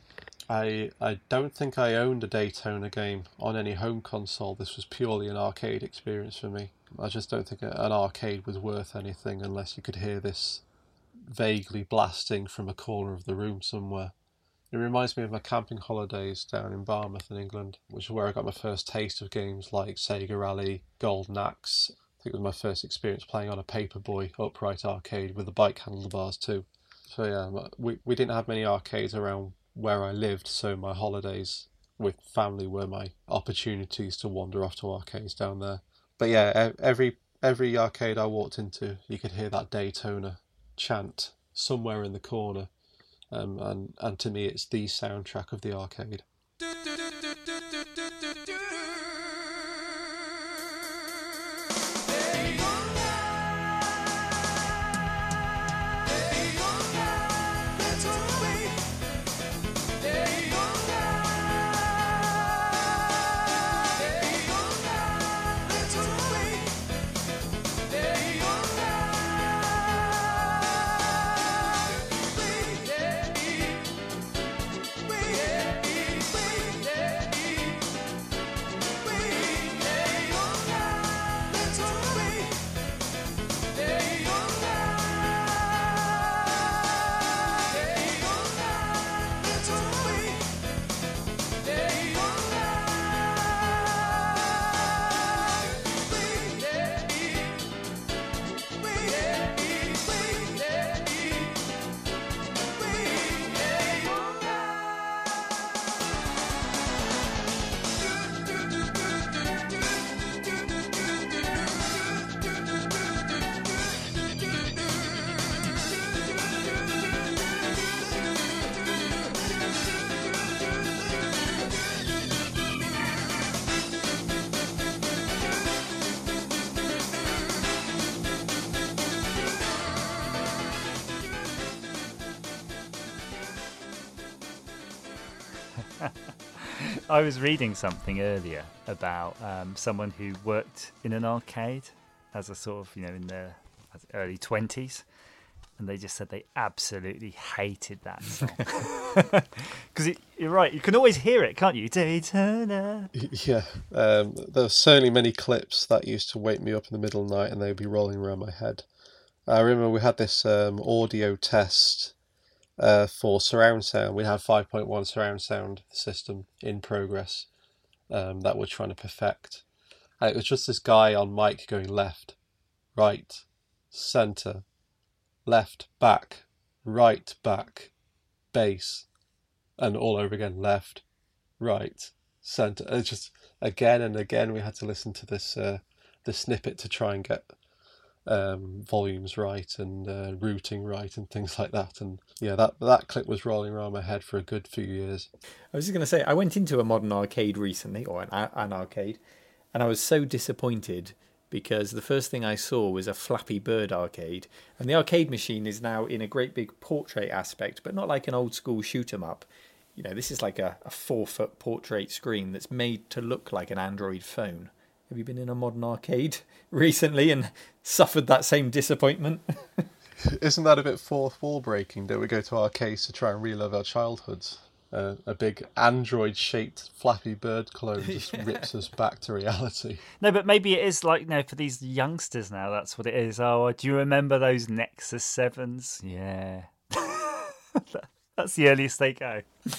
I I don't think I owned a Daytona game on any home console. This was purely an arcade experience for me. I just don't think an arcade was worth anything unless you could hear this vaguely blasting from a corner of the room somewhere. It reminds me of my camping holidays down in Barmouth in England, which is where I got my first taste of games like Sega Rally, Golden Axe. I think it was my first experience playing on a Paperboy upright arcade with the bike handlebars too. So yeah, we, we didn't have many arcades around where I lived, so my holidays with family were my opportunities to wander off to arcades down there. But yeah, every every arcade I walked into, you could hear that Daytona chant somewhere in the corner. Um, and, and to me, it's the soundtrack of the arcade. I was reading something earlier about um, someone who worked in an arcade as a sort of, you know, in their early twenties, and they just said they absolutely hated that song. Because you're right, you can always hear it, can't you? Daytona. Yeah, um, there were certainly many clips that used to wake me up in the middle of the night and they would be rolling around my head. I remember we had this um, audio test Uh, for surround sound. We had five point one surround sound system in progress um, that we're trying to perfect. And it was just this guy on mic going left, right, centre, left, back, right, back, bass, and all over again, left, right, centre. It's just again and again we had to listen to this uh, the snippet to try and get um volumes right and uh, routing right and things like that, and yeah, that that clip was rolling around my head for a good few years. I was just going to say, I went into a modern arcade recently, or an, an arcade, and I was so disappointed because the first thing I saw was a Flappy Bird arcade, and the arcade machine is now in a great big portrait aspect, but not like an old school shoot 'em up. You know, this is like a, a four foot portrait screen that's made to look like an Android phone. Have you been in a modern arcade recently and suffered that same disappointment? Isn't that a bit fourth wall breaking that we go to arcades to try and relive our childhoods? Uh, a big Android-shaped Flappy Bird clone just yeah. rips us back to reality. No, but maybe it is like, you know, for these youngsters now, that's what it is. Oh, do you remember those Nexus sevens? Yeah. That's the earliest they go.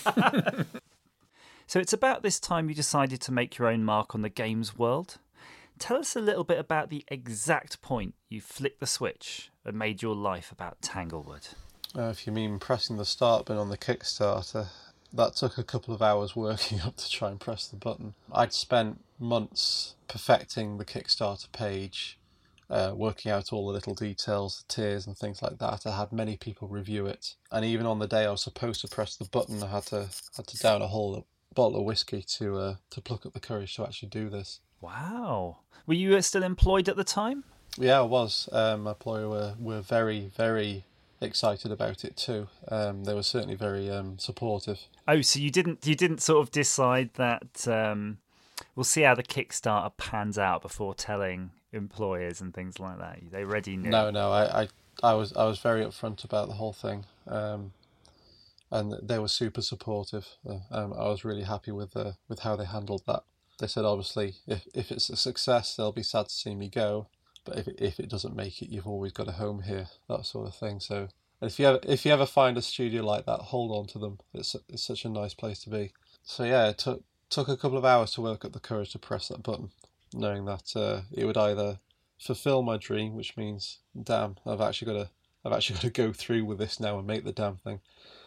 So it's about this time you decided to make your own mark on the games world. Tell us a little bit about the exact point you flicked the switch and made your life about Tanglewood. Uh, if you mean pressing the start button on the Kickstarter, that took a couple of hours working up to try and press the button. I'd spent months perfecting the Kickstarter page, uh, working out all the little details, the tiers and things like that. I had many people review it, and even on the day I was supposed to press the button, I had to had to down a whole bottle of whiskey to uh, to pluck up the courage to actually do this. Wow. Were you still employed at the time? Yeah, I was. Um, my employer were, were very, very excited about it too. Um, they were certainly very um, supportive. Oh, so you didn't you didn't sort of decide that um, we'll see how the Kickstarter pans out before telling employers and things like that? They already knew. No, no. I, I, I was I was very upfront about the whole thing. Um, and they were super supportive. Uh, um, I was really happy with uh, with how they handled that. They said, obviously, if if it's a success, they'll be sad to see me go. But if it, if it doesn't make it, you've always got a home here, that sort of thing. So if you ever, if you ever find a studio like that, hold on to them. It's it's such a nice place to be. So yeah, it took took a couple of hours to work up the courage to press that button, knowing that uh, it would either fulfill my dream, which means, damn, I've actually got to I've actually got to go through with this now and make the damn thing,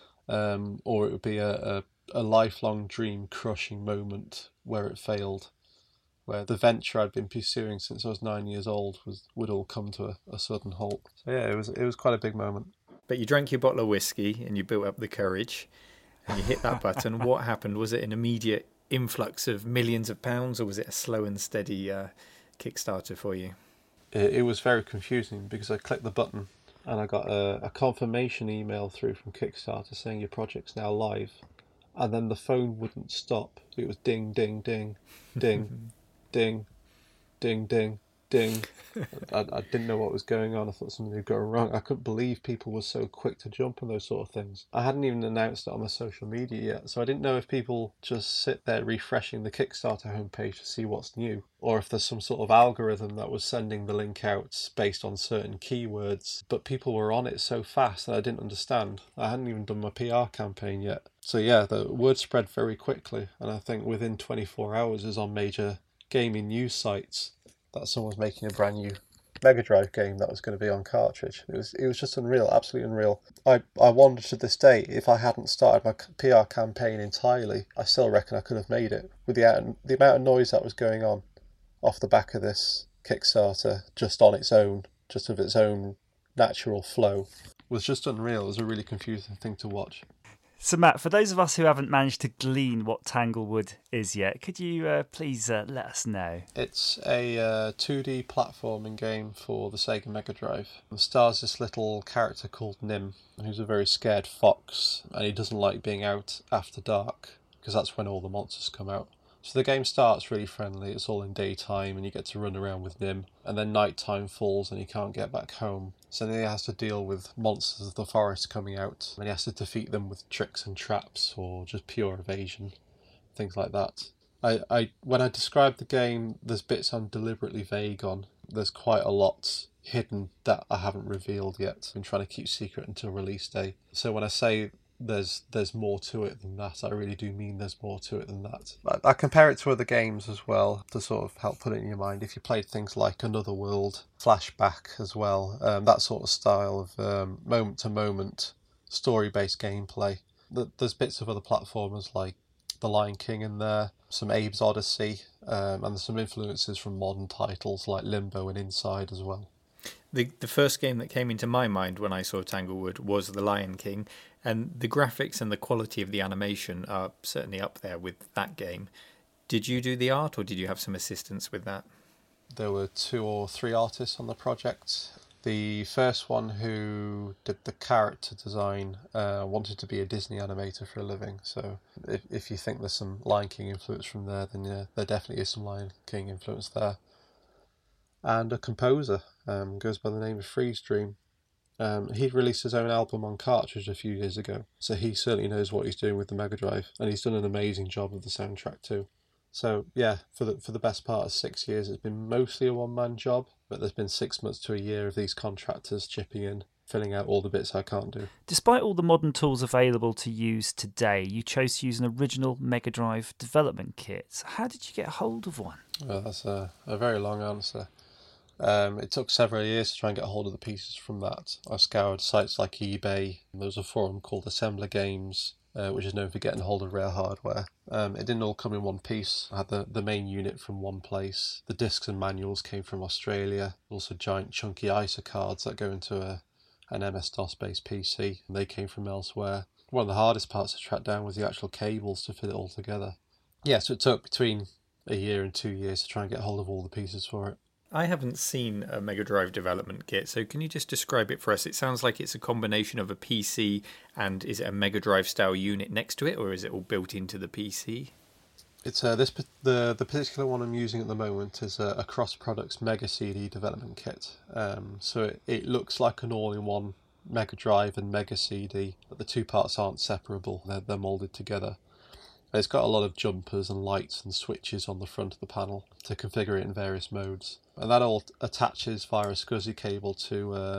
um, or it would be a, a a lifelong dream crushing moment where it failed, where the venture I'd been pursuing since I was nine years old was would all come to a, a sudden halt. So yeah, it was it was quite a big moment. But you drank your bottle of whiskey and you built up the courage and you hit that button. What happened? Was it an immediate influx of millions of pounds, or was it a slow and steady uh, Kickstarter for you? It, it was very confusing because I clicked the button and I got a, a confirmation email through from Kickstarter saying your project's now live. And then the phone wouldn't stop. It was ding, ding, ding, ding, ding, ding, ding, ding. I, I didn't know what was going on. I thought something had gone wrong. I couldn't believe people were so quick to jump on those sort of things. I hadn't even announced it on my social media yet, so I didn't know if people just sit there refreshing the Kickstarter homepage to see what's new, or if there's some sort of algorithm that was sending the link out based on certain keywords. But people were on it so fast that I didn't understand. I hadn't even done my P R campaign yet. So yeah, the word spread very quickly, and I think within twenty-four hours is on major gaming news sites that someone was making a brand new Mega Drive game that was going to be on cartridge. It was it was just unreal, absolutely unreal. I, I wonder to this day, if I hadn't started my P R campaign entirely, I still reckon I could have made it. With the, the amount of noise that was going on off the back of this Kickstarter, just on its own, just of its own natural flow, was just unreal. It was a really confusing thing to watch. So Matt, for those of us who haven't managed to glean what Tanglewood is yet, could you uh, please uh, let us know? It's a uh, two D platforming game for the Sega Mega Drive. It stars this little character called Nim, who's a very scared fox, and he doesn't like being out after dark, because that's when all the monsters come out. So the game starts really friendly, it's all in daytime and you get to run around with Nim, and then nighttime falls and he can't get back home. So then he has to deal with monsters of the forest coming out, and he has to defeat them with tricks and traps or just pure evasion, things like that. I, I when I describe the game, there's bits I'm deliberately vague on. There's quite a lot hidden that I haven't revealed yet. I've been trying to keep secret until release day. So when I say there's there's more to it than that, I really do mean there's more to it than that. I, I compare it to other games as well to sort of help put it in your mind. If you played things like Another World, Flashback as well, um, that sort of style of um, moment-to-moment story-based gameplay. There's bits of other platformers like The Lion King in there, some Abe's Odyssey, um, and there's some influences from modern titles like Limbo and Inside as well. The the first game that came into my mind when I saw Tanglewood was The Lion King, and the graphics and the quality of the animation are certainly up there with that game. Did you do the art, or did you have some assistance with that? There were two or three artists on the project. The first one, who did the character design, uh, wanted to be a Disney animator for a living, so if if you think there's some Lion King influence from there, then yeah, there definitely is some Lion King influence there. And a composer, um, goes by the name of Freeze Dream. Um, he released his own album on cartridge a few years ago, so he certainly knows what he's doing with the Mega Drive, and he's done an amazing job of the soundtrack too. So yeah, for the for the best part of six years, it's been mostly a one-man job, but there's been six months to a year of these contractors chipping in, filling out all the bits I can't do. Despite all the modern tools available to use today, you chose to use an original Mega Drive development kit. How did you get hold of one? Well, that's a, a very long answer. Um, it took several years to try and get hold of the pieces from that. I scoured sites like eBay. There was a forum called Assembler Games, uh, which is known for getting hold of rare hardware. Um, it didn't all come in one piece. I had the, the main unit from one place. The discs and manuals came from Australia. Also giant chunky I S O cards that go into a, an M S DOS based P C. And they came from elsewhere. One of the hardest parts to track down was the actual cables to fit it all together. Yeah, so it took between a year and two years to try and get hold of all the pieces for it. I haven't seen a Mega Drive development kit, so can you just describe it for us? It sounds like it's a combination of a P C and is it a Mega Drive style unit next to it, or is it all built into the P C? It's uh, this the the particular one I'm using at the moment is a, a Cross Products Mega C D development kit. Um, so it, it looks like an all-in-one Mega Drive and Mega C D, but the two parts aren't separable. They're they're molded together. It's got a lot of jumpers and lights and switches on the front of the panel to configure it in various modes. And that all attaches via a SCSI cable to um,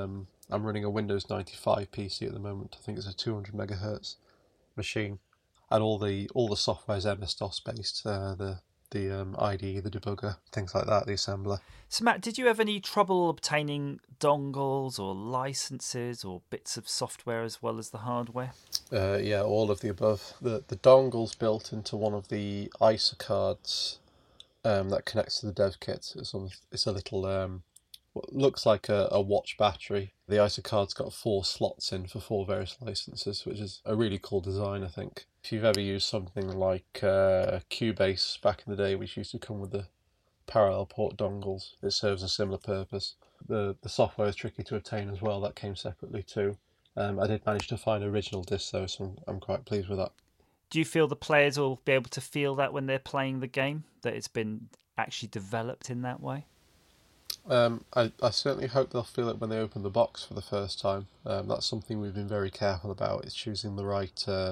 I'm running a Windows ninety-five P C at the moment. I think it's a two hundred megahertz machine, and all the all the software is M S DOS based. Uh, the the um, I D E, the debugger, things like that, the assembler. So, Matt, did you have any trouble obtaining dongles or licenses or bits of software as well as the hardware? Uh, yeah, all of the above. The the dongle's built into one of the I S O cards um, that connects to the dev kit. It's, on, it's a little, um, what looks like a, a watch battery. The I S O card's got four slots in for four various licenses, which is a really cool design, I think. If you've ever used something like uh, Cubase back in the day, which used to come with the parallel port dongles, it serves a similar purpose. The the software is tricky to obtain as well. That came separately too. Um, I did manage to find original discs though, so I'm, I'm quite pleased with that. Do you feel the players will be able to feel that when they're playing the game, that it's been actually developed in that way? Um, I, I certainly hope they'll feel it when they open the box for the first time. Um, that's something we've been very careful about, is choosing the right uh,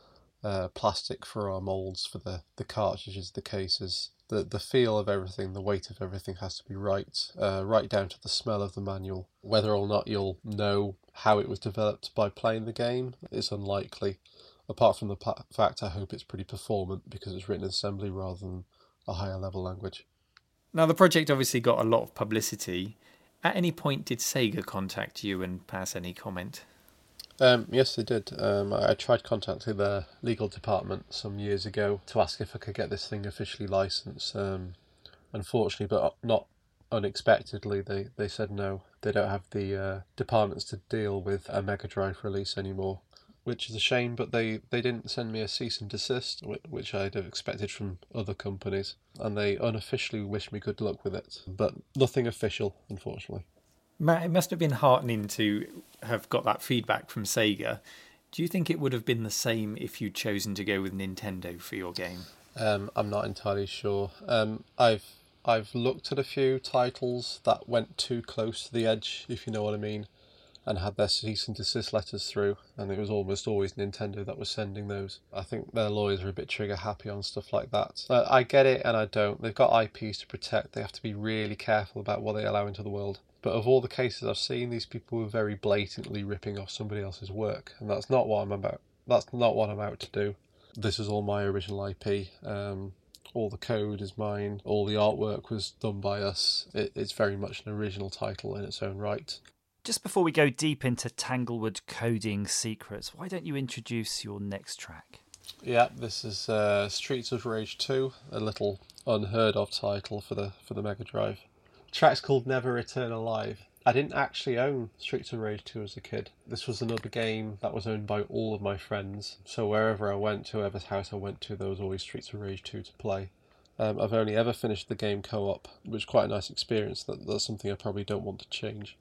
uh, plastic for our moulds, for the, the cartridges, the cases. The the feel of everything, the weight of everything has to be right, uh, right down to the smell of the manual. Whether or not you'll know how it was developed by playing the game is unlikely, apart from the pa- fact I hope it's pretty performant because it's written in assembly rather than a higher level language. Now, the project obviously got a lot of publicity. At any point did Sega contact you and pass any comment? Um, yes, they did. Um, I, I tried contacting their legal department some years ago to ask if I could get this thing officially licensed. Um, unfortunately, but not unexpectedly, they, they said no. They don't have the uh, departments to deal with a Mega Drive release anymore, which is a shame, but they, they didn't send me a cease and desist, which I'd have expected from other companies, and they unofficially wished me good luck with it, but nothing official, unfortunately. Matt, it must have been heartening to have got that feedback from Sega. Do you think it would have been the same if you'd chosen to go with Nintendo for your game? Um, I'm not entirely sure. Um, I've I've looked at a few titles that went too close to the edge, if you know what I mean, and had their cease and desist letters through, and it was almost always Nintendo that was sending those. I think their lawyers are a bit trigger happy on stuff like that. Uh, I get it and I don't. They've got I Ps to protect. They have to be really careful about what they allow into the world. But of all the cases I've seen, these people were very blatantly ripping off somebody else's work, and that's not what I'm about. That's not what I'm out to do. This is all my original I P. Um, all the code is mine. All the artwork was done by us. It, it's very much an original title in its own right. Just before we go deep into Tanglewood coding secrets, why don't you introduce your next track? Yeah, this is uh, Streets of Rage two, a little unheard of title for the for the Mega Drive. The track's called Never Return Alive. I didn't actually own Streets of Rage two as a kid. This was another game that was owned by all of my friends. So wherever I went, to whoever's house I went to, there was always Streets of Rage two to play. Um, I've only ever finished the game co-op, which was quite a nice experience. That, that's something I probably don't want to change.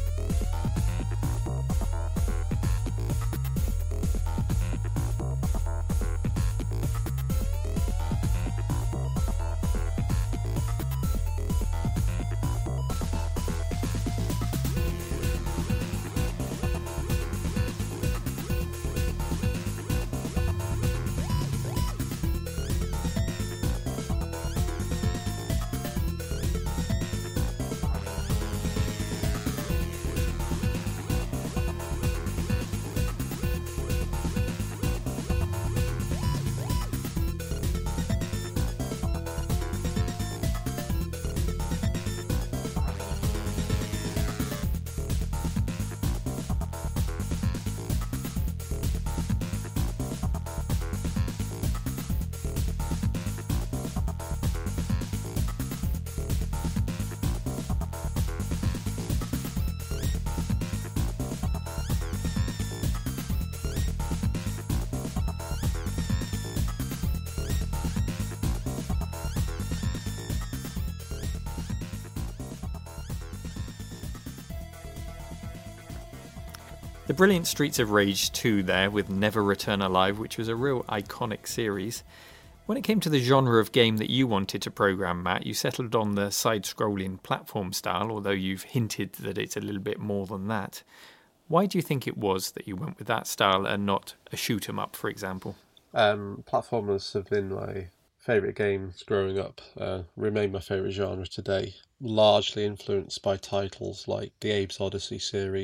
The brilliant Streets of Rage two there with Never Return Alive, which was a real iconic series. When it came to the genre of game that you wanted to program, Matt, you settled on the side-scrolling platform style, although you've hinted that it's a little bit more than that. Why do you think it was that you went with that style and not a shoot 'em up, for example? Um, platformers have been my favourite games growing up, uh, remain my favourite genre today, largely influenced by titles like the Abe's Odyssey series,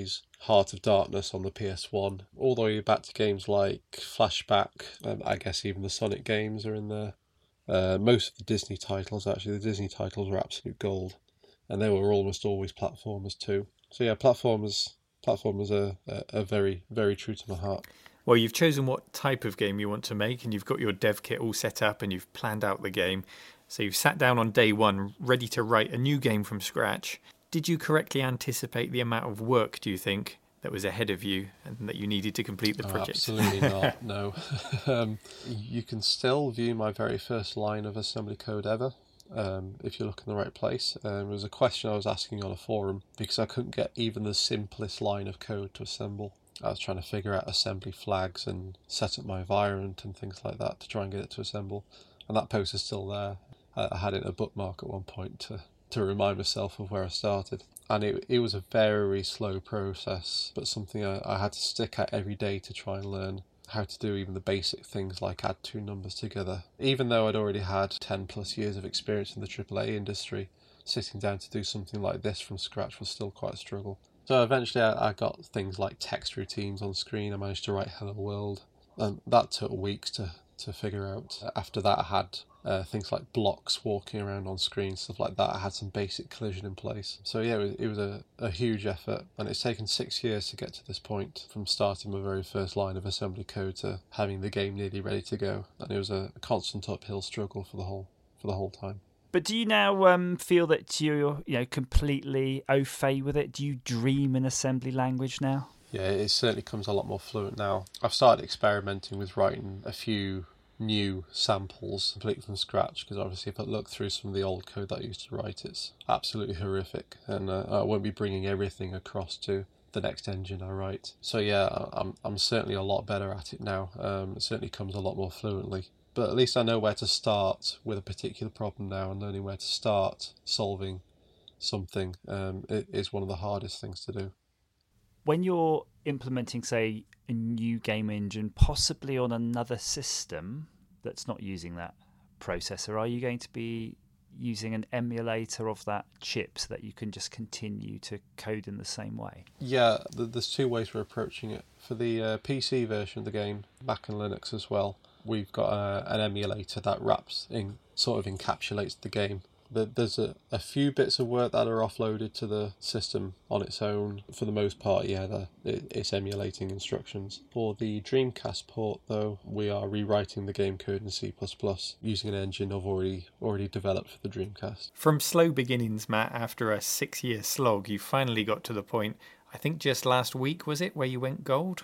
Heart of Darkness on the P S one, all the way back to games like Flashback. Um, I guess even the Sonic games are in there. Uh, most of the Disney titles, actually, the Disney titles were absolute gold, and they were almost always platformers too. So yeah, platformers, platformers are, are, are very, very true to my heart. Well, you've chosen what type of game you want to make, and you've got your dev kit all set up, and you've planned out the game. So you've sat down on day one, ready to write a new game from scratch. Did you correctly anticipate the amount of work, do you think, that was ahead of you and that you needed to complete the Oh, project? absolutely not, no. um, you can still view my very first line of assembly code ever, um, if you look in the right place. Um, it was a question I was asking on a forum because I couldn't get even the simplest line of code to assemble. I was trying to figure out assembly flags and set up my environment and things like that to try and get it to assemble. And that post is still there. I, I had it in a bookmark at one point to, to remind myself of where I started. And it it was a very slow process, but something I, I had to stick at every day to try and learn how to do even the basic things like add two numbers together. Even though I'd already had ten plus years of experience in the triple A industry, sitting down to do something like this from scratch was still quite a struggle. So eventually I, I got things like text routines on screen. I managed to write Hello World, and that took weeks to, to figure out. After that I had uh, things like blocks walking around on screen, stuff like that. I had some basic collision in place. So yeah, it was, it was a, a huge effort, and it's taken six years to get to this point, from starting my very first line of assembly code to having the game nearly ready to go. And it was a constant uphill struggle for the whole for the whole time. But do you now um, feel that you're, you know, completely au fait with it? Do you dream in assembly language now? Yeah, it certainly comes a lot more fluent now. I've started experimenting with writing a few new samples completely from scratch, because obviously if I look through some of the old code that I used to write, it's absolutely horrific, and uh, I won't be bringing everything across to the next engine I write. So yeah, I'm I'm certainly a lot better at it now. Um, it certainly comes a lot more fluently. But at least I know where to start with a particular problem now, and learning where to start solving something um, it is one of the hardest things to do. When you're implementing, say, a new game engine, possibly on another system that's not using that processor, are you going to be using an emulator of that chip so that you can just continue to code in the same way? Yeah, there's two ways we're approaching it. For the uh, P C version of the game, Mac and Linux as well, we've got a, an emulator that wraps in, sort of encapsulates the game. There's a, a few bits of work that are offloaded to the system on its own. For the most part, yeah, the, it, it's emulating instructions. For the Dreamcast port, though, we are rewriting the game code in C plus plus using an engine I've already already developed for the Dreamcast. From slow beginnings, Matt, after a six-year slog, you finally got to the point, I think just last week, was it, where you went gold?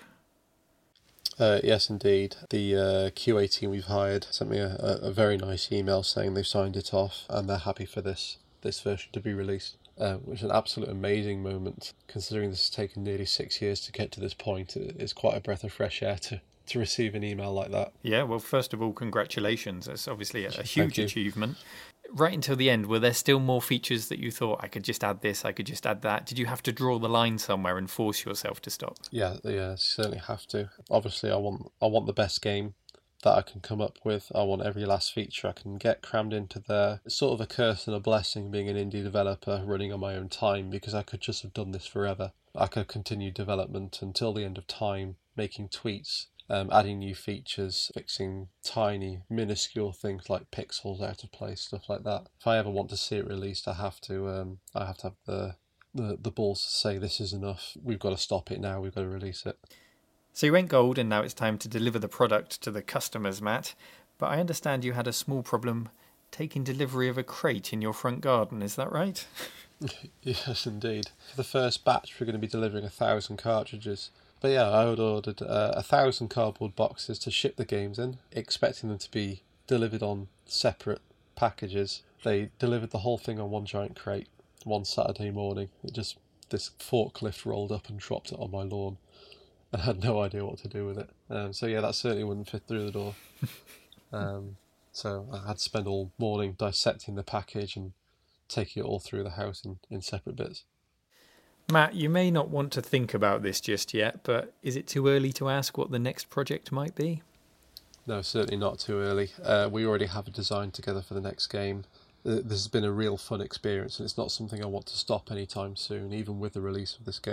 Uh, yes, indeed. The uh, Q A team we've hired sent me a, a very nice email saying they've signed it off and they're happy for this this version to be released, uh, which is an absolute amazing moment. Considering this has taken nearly six years to get to this point, it's quite a breath of fresh air to, to receive an email like that. Yeah, well, first of all, congratulations. That's obviously a, a huge achievement. Right until the end, were there still more features that you thought, I could just add this, I could just add that? Did you have to draw the line somewhere and force yourself to stop? Yeah, yeah, certainly have to. Obviously, I want I want the best game that I can come up with. I want every last feature I can get crammed into there. It's sort of a curse and a blessing being an indie developer running on my own time, because I could just have done this forever. I could continue development until the end of time, making tweaks, Um, adding new features, fixing tiny, minuscule things like pixels out of place, stuff like that. If I ever want to see it released, I have to. Um, I have to have the, the the balls to say this is enough. We've got to stop it now. We've got to release it. So you went gold, and now it's time to deliver the product to the customers, Matt. But I understand you had a small problem taking delivery of a crate in your front garden. Is that right? Yes, indeed. For the first batch, we're going to be delivering a thousand cartridges. But yeah, I had ordered uh, a thousand cardboard boxes to ship the games in, expecting them to be delivered on separate packages. They delivered the whole thing on one giant crate one Saturday morning. It just, this forklift rolled up and dropped it on my lawn, and I had no idea what to do with it. Um, so yeah, that certainly wouldn't fit through the door. um, so I had to spend all morning dissecting the package and taking it all through the house in, in separate bits. Matt, you may not want to think about this just yet, but is it too early to ask what the next project might be? No, certainly not too early. Uh, we already have a design together for the next game. Uh, this has been a real fun experience, and it's not something I want to stop anytime soon, even with the release of this game.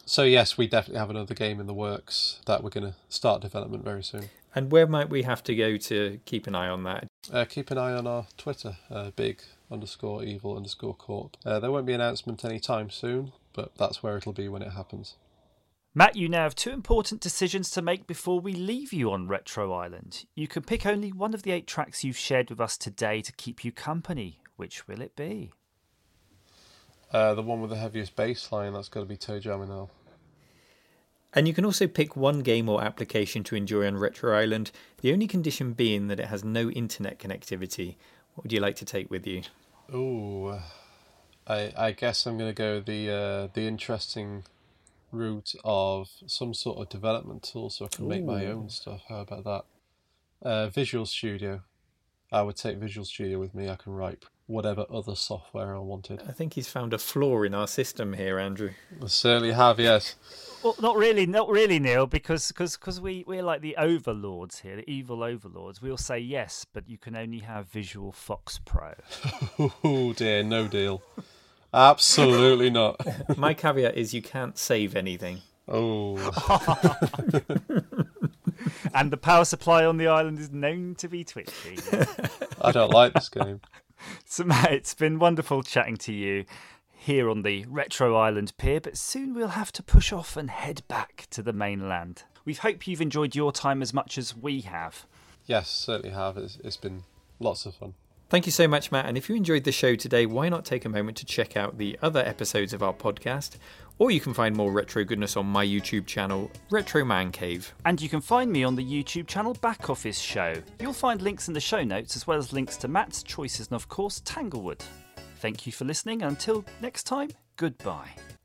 So yes, we definitely have another game in the works that we're going to start development very soon. And where might we have to go to keep an eye on that? Uh, keep an eye on our Twitter, uh, big underscore evil underscore corp. Uh, there won't be an announcement anytime soon, but that's where it'll be when it happens. Matt, you now have two important decisions to make before we leave you on Retro Island. You can pick only one of the eight tracks you've shared with us today to keep you company. Which will it be? Uh, the one with the heaviest bass line, that's got to be Toe Jam N L. And you can also pick one game or application to enjoy on Retro Island, the only condition being that it has no internet connectivity. What would you like to take with you? Ooh, I I guess I'm going to go the uh, the interesting route of some sort of development tool so I can make my own stuff. How about that? Uh, Visual Studio. I would take Visual Studio with me. I can write whatever other software I wanted. I think he's found a flaw in our system here, Andrew. I certainly have, yes. Well, not really, not really, Neil, because cause, cause we, we're like the overlords here, the evil overlords. We'll say yes, but you can only have Visual Fox Pro. Oh dear, no deal. Absolutely not. My caveat is you can't save anything. Oh. And the power supply on the island is known to be twitchy. I don't like this game. So, Matt, it's been wonderful chatting to you here on the Retro Island Pier, but soon we'll have to push off and head back to the mainland. We hope you've enjoyed your time as much as we have. Yes, certainly have. It's, it's been lots of fun. Thank you so much, Matt. And if you enjoyed the show today, why not take a moment to check out the other episodes of our podcast? Or you can find more retro goodness on my YouTube channel, Retro Man Cave. And you can find me on the YouTube channel Back Office Show. You'll find links in the show notes, as well as links to Matt's choices and, of course, Tanglewood. Thank you for listening, and until next time, goodbye.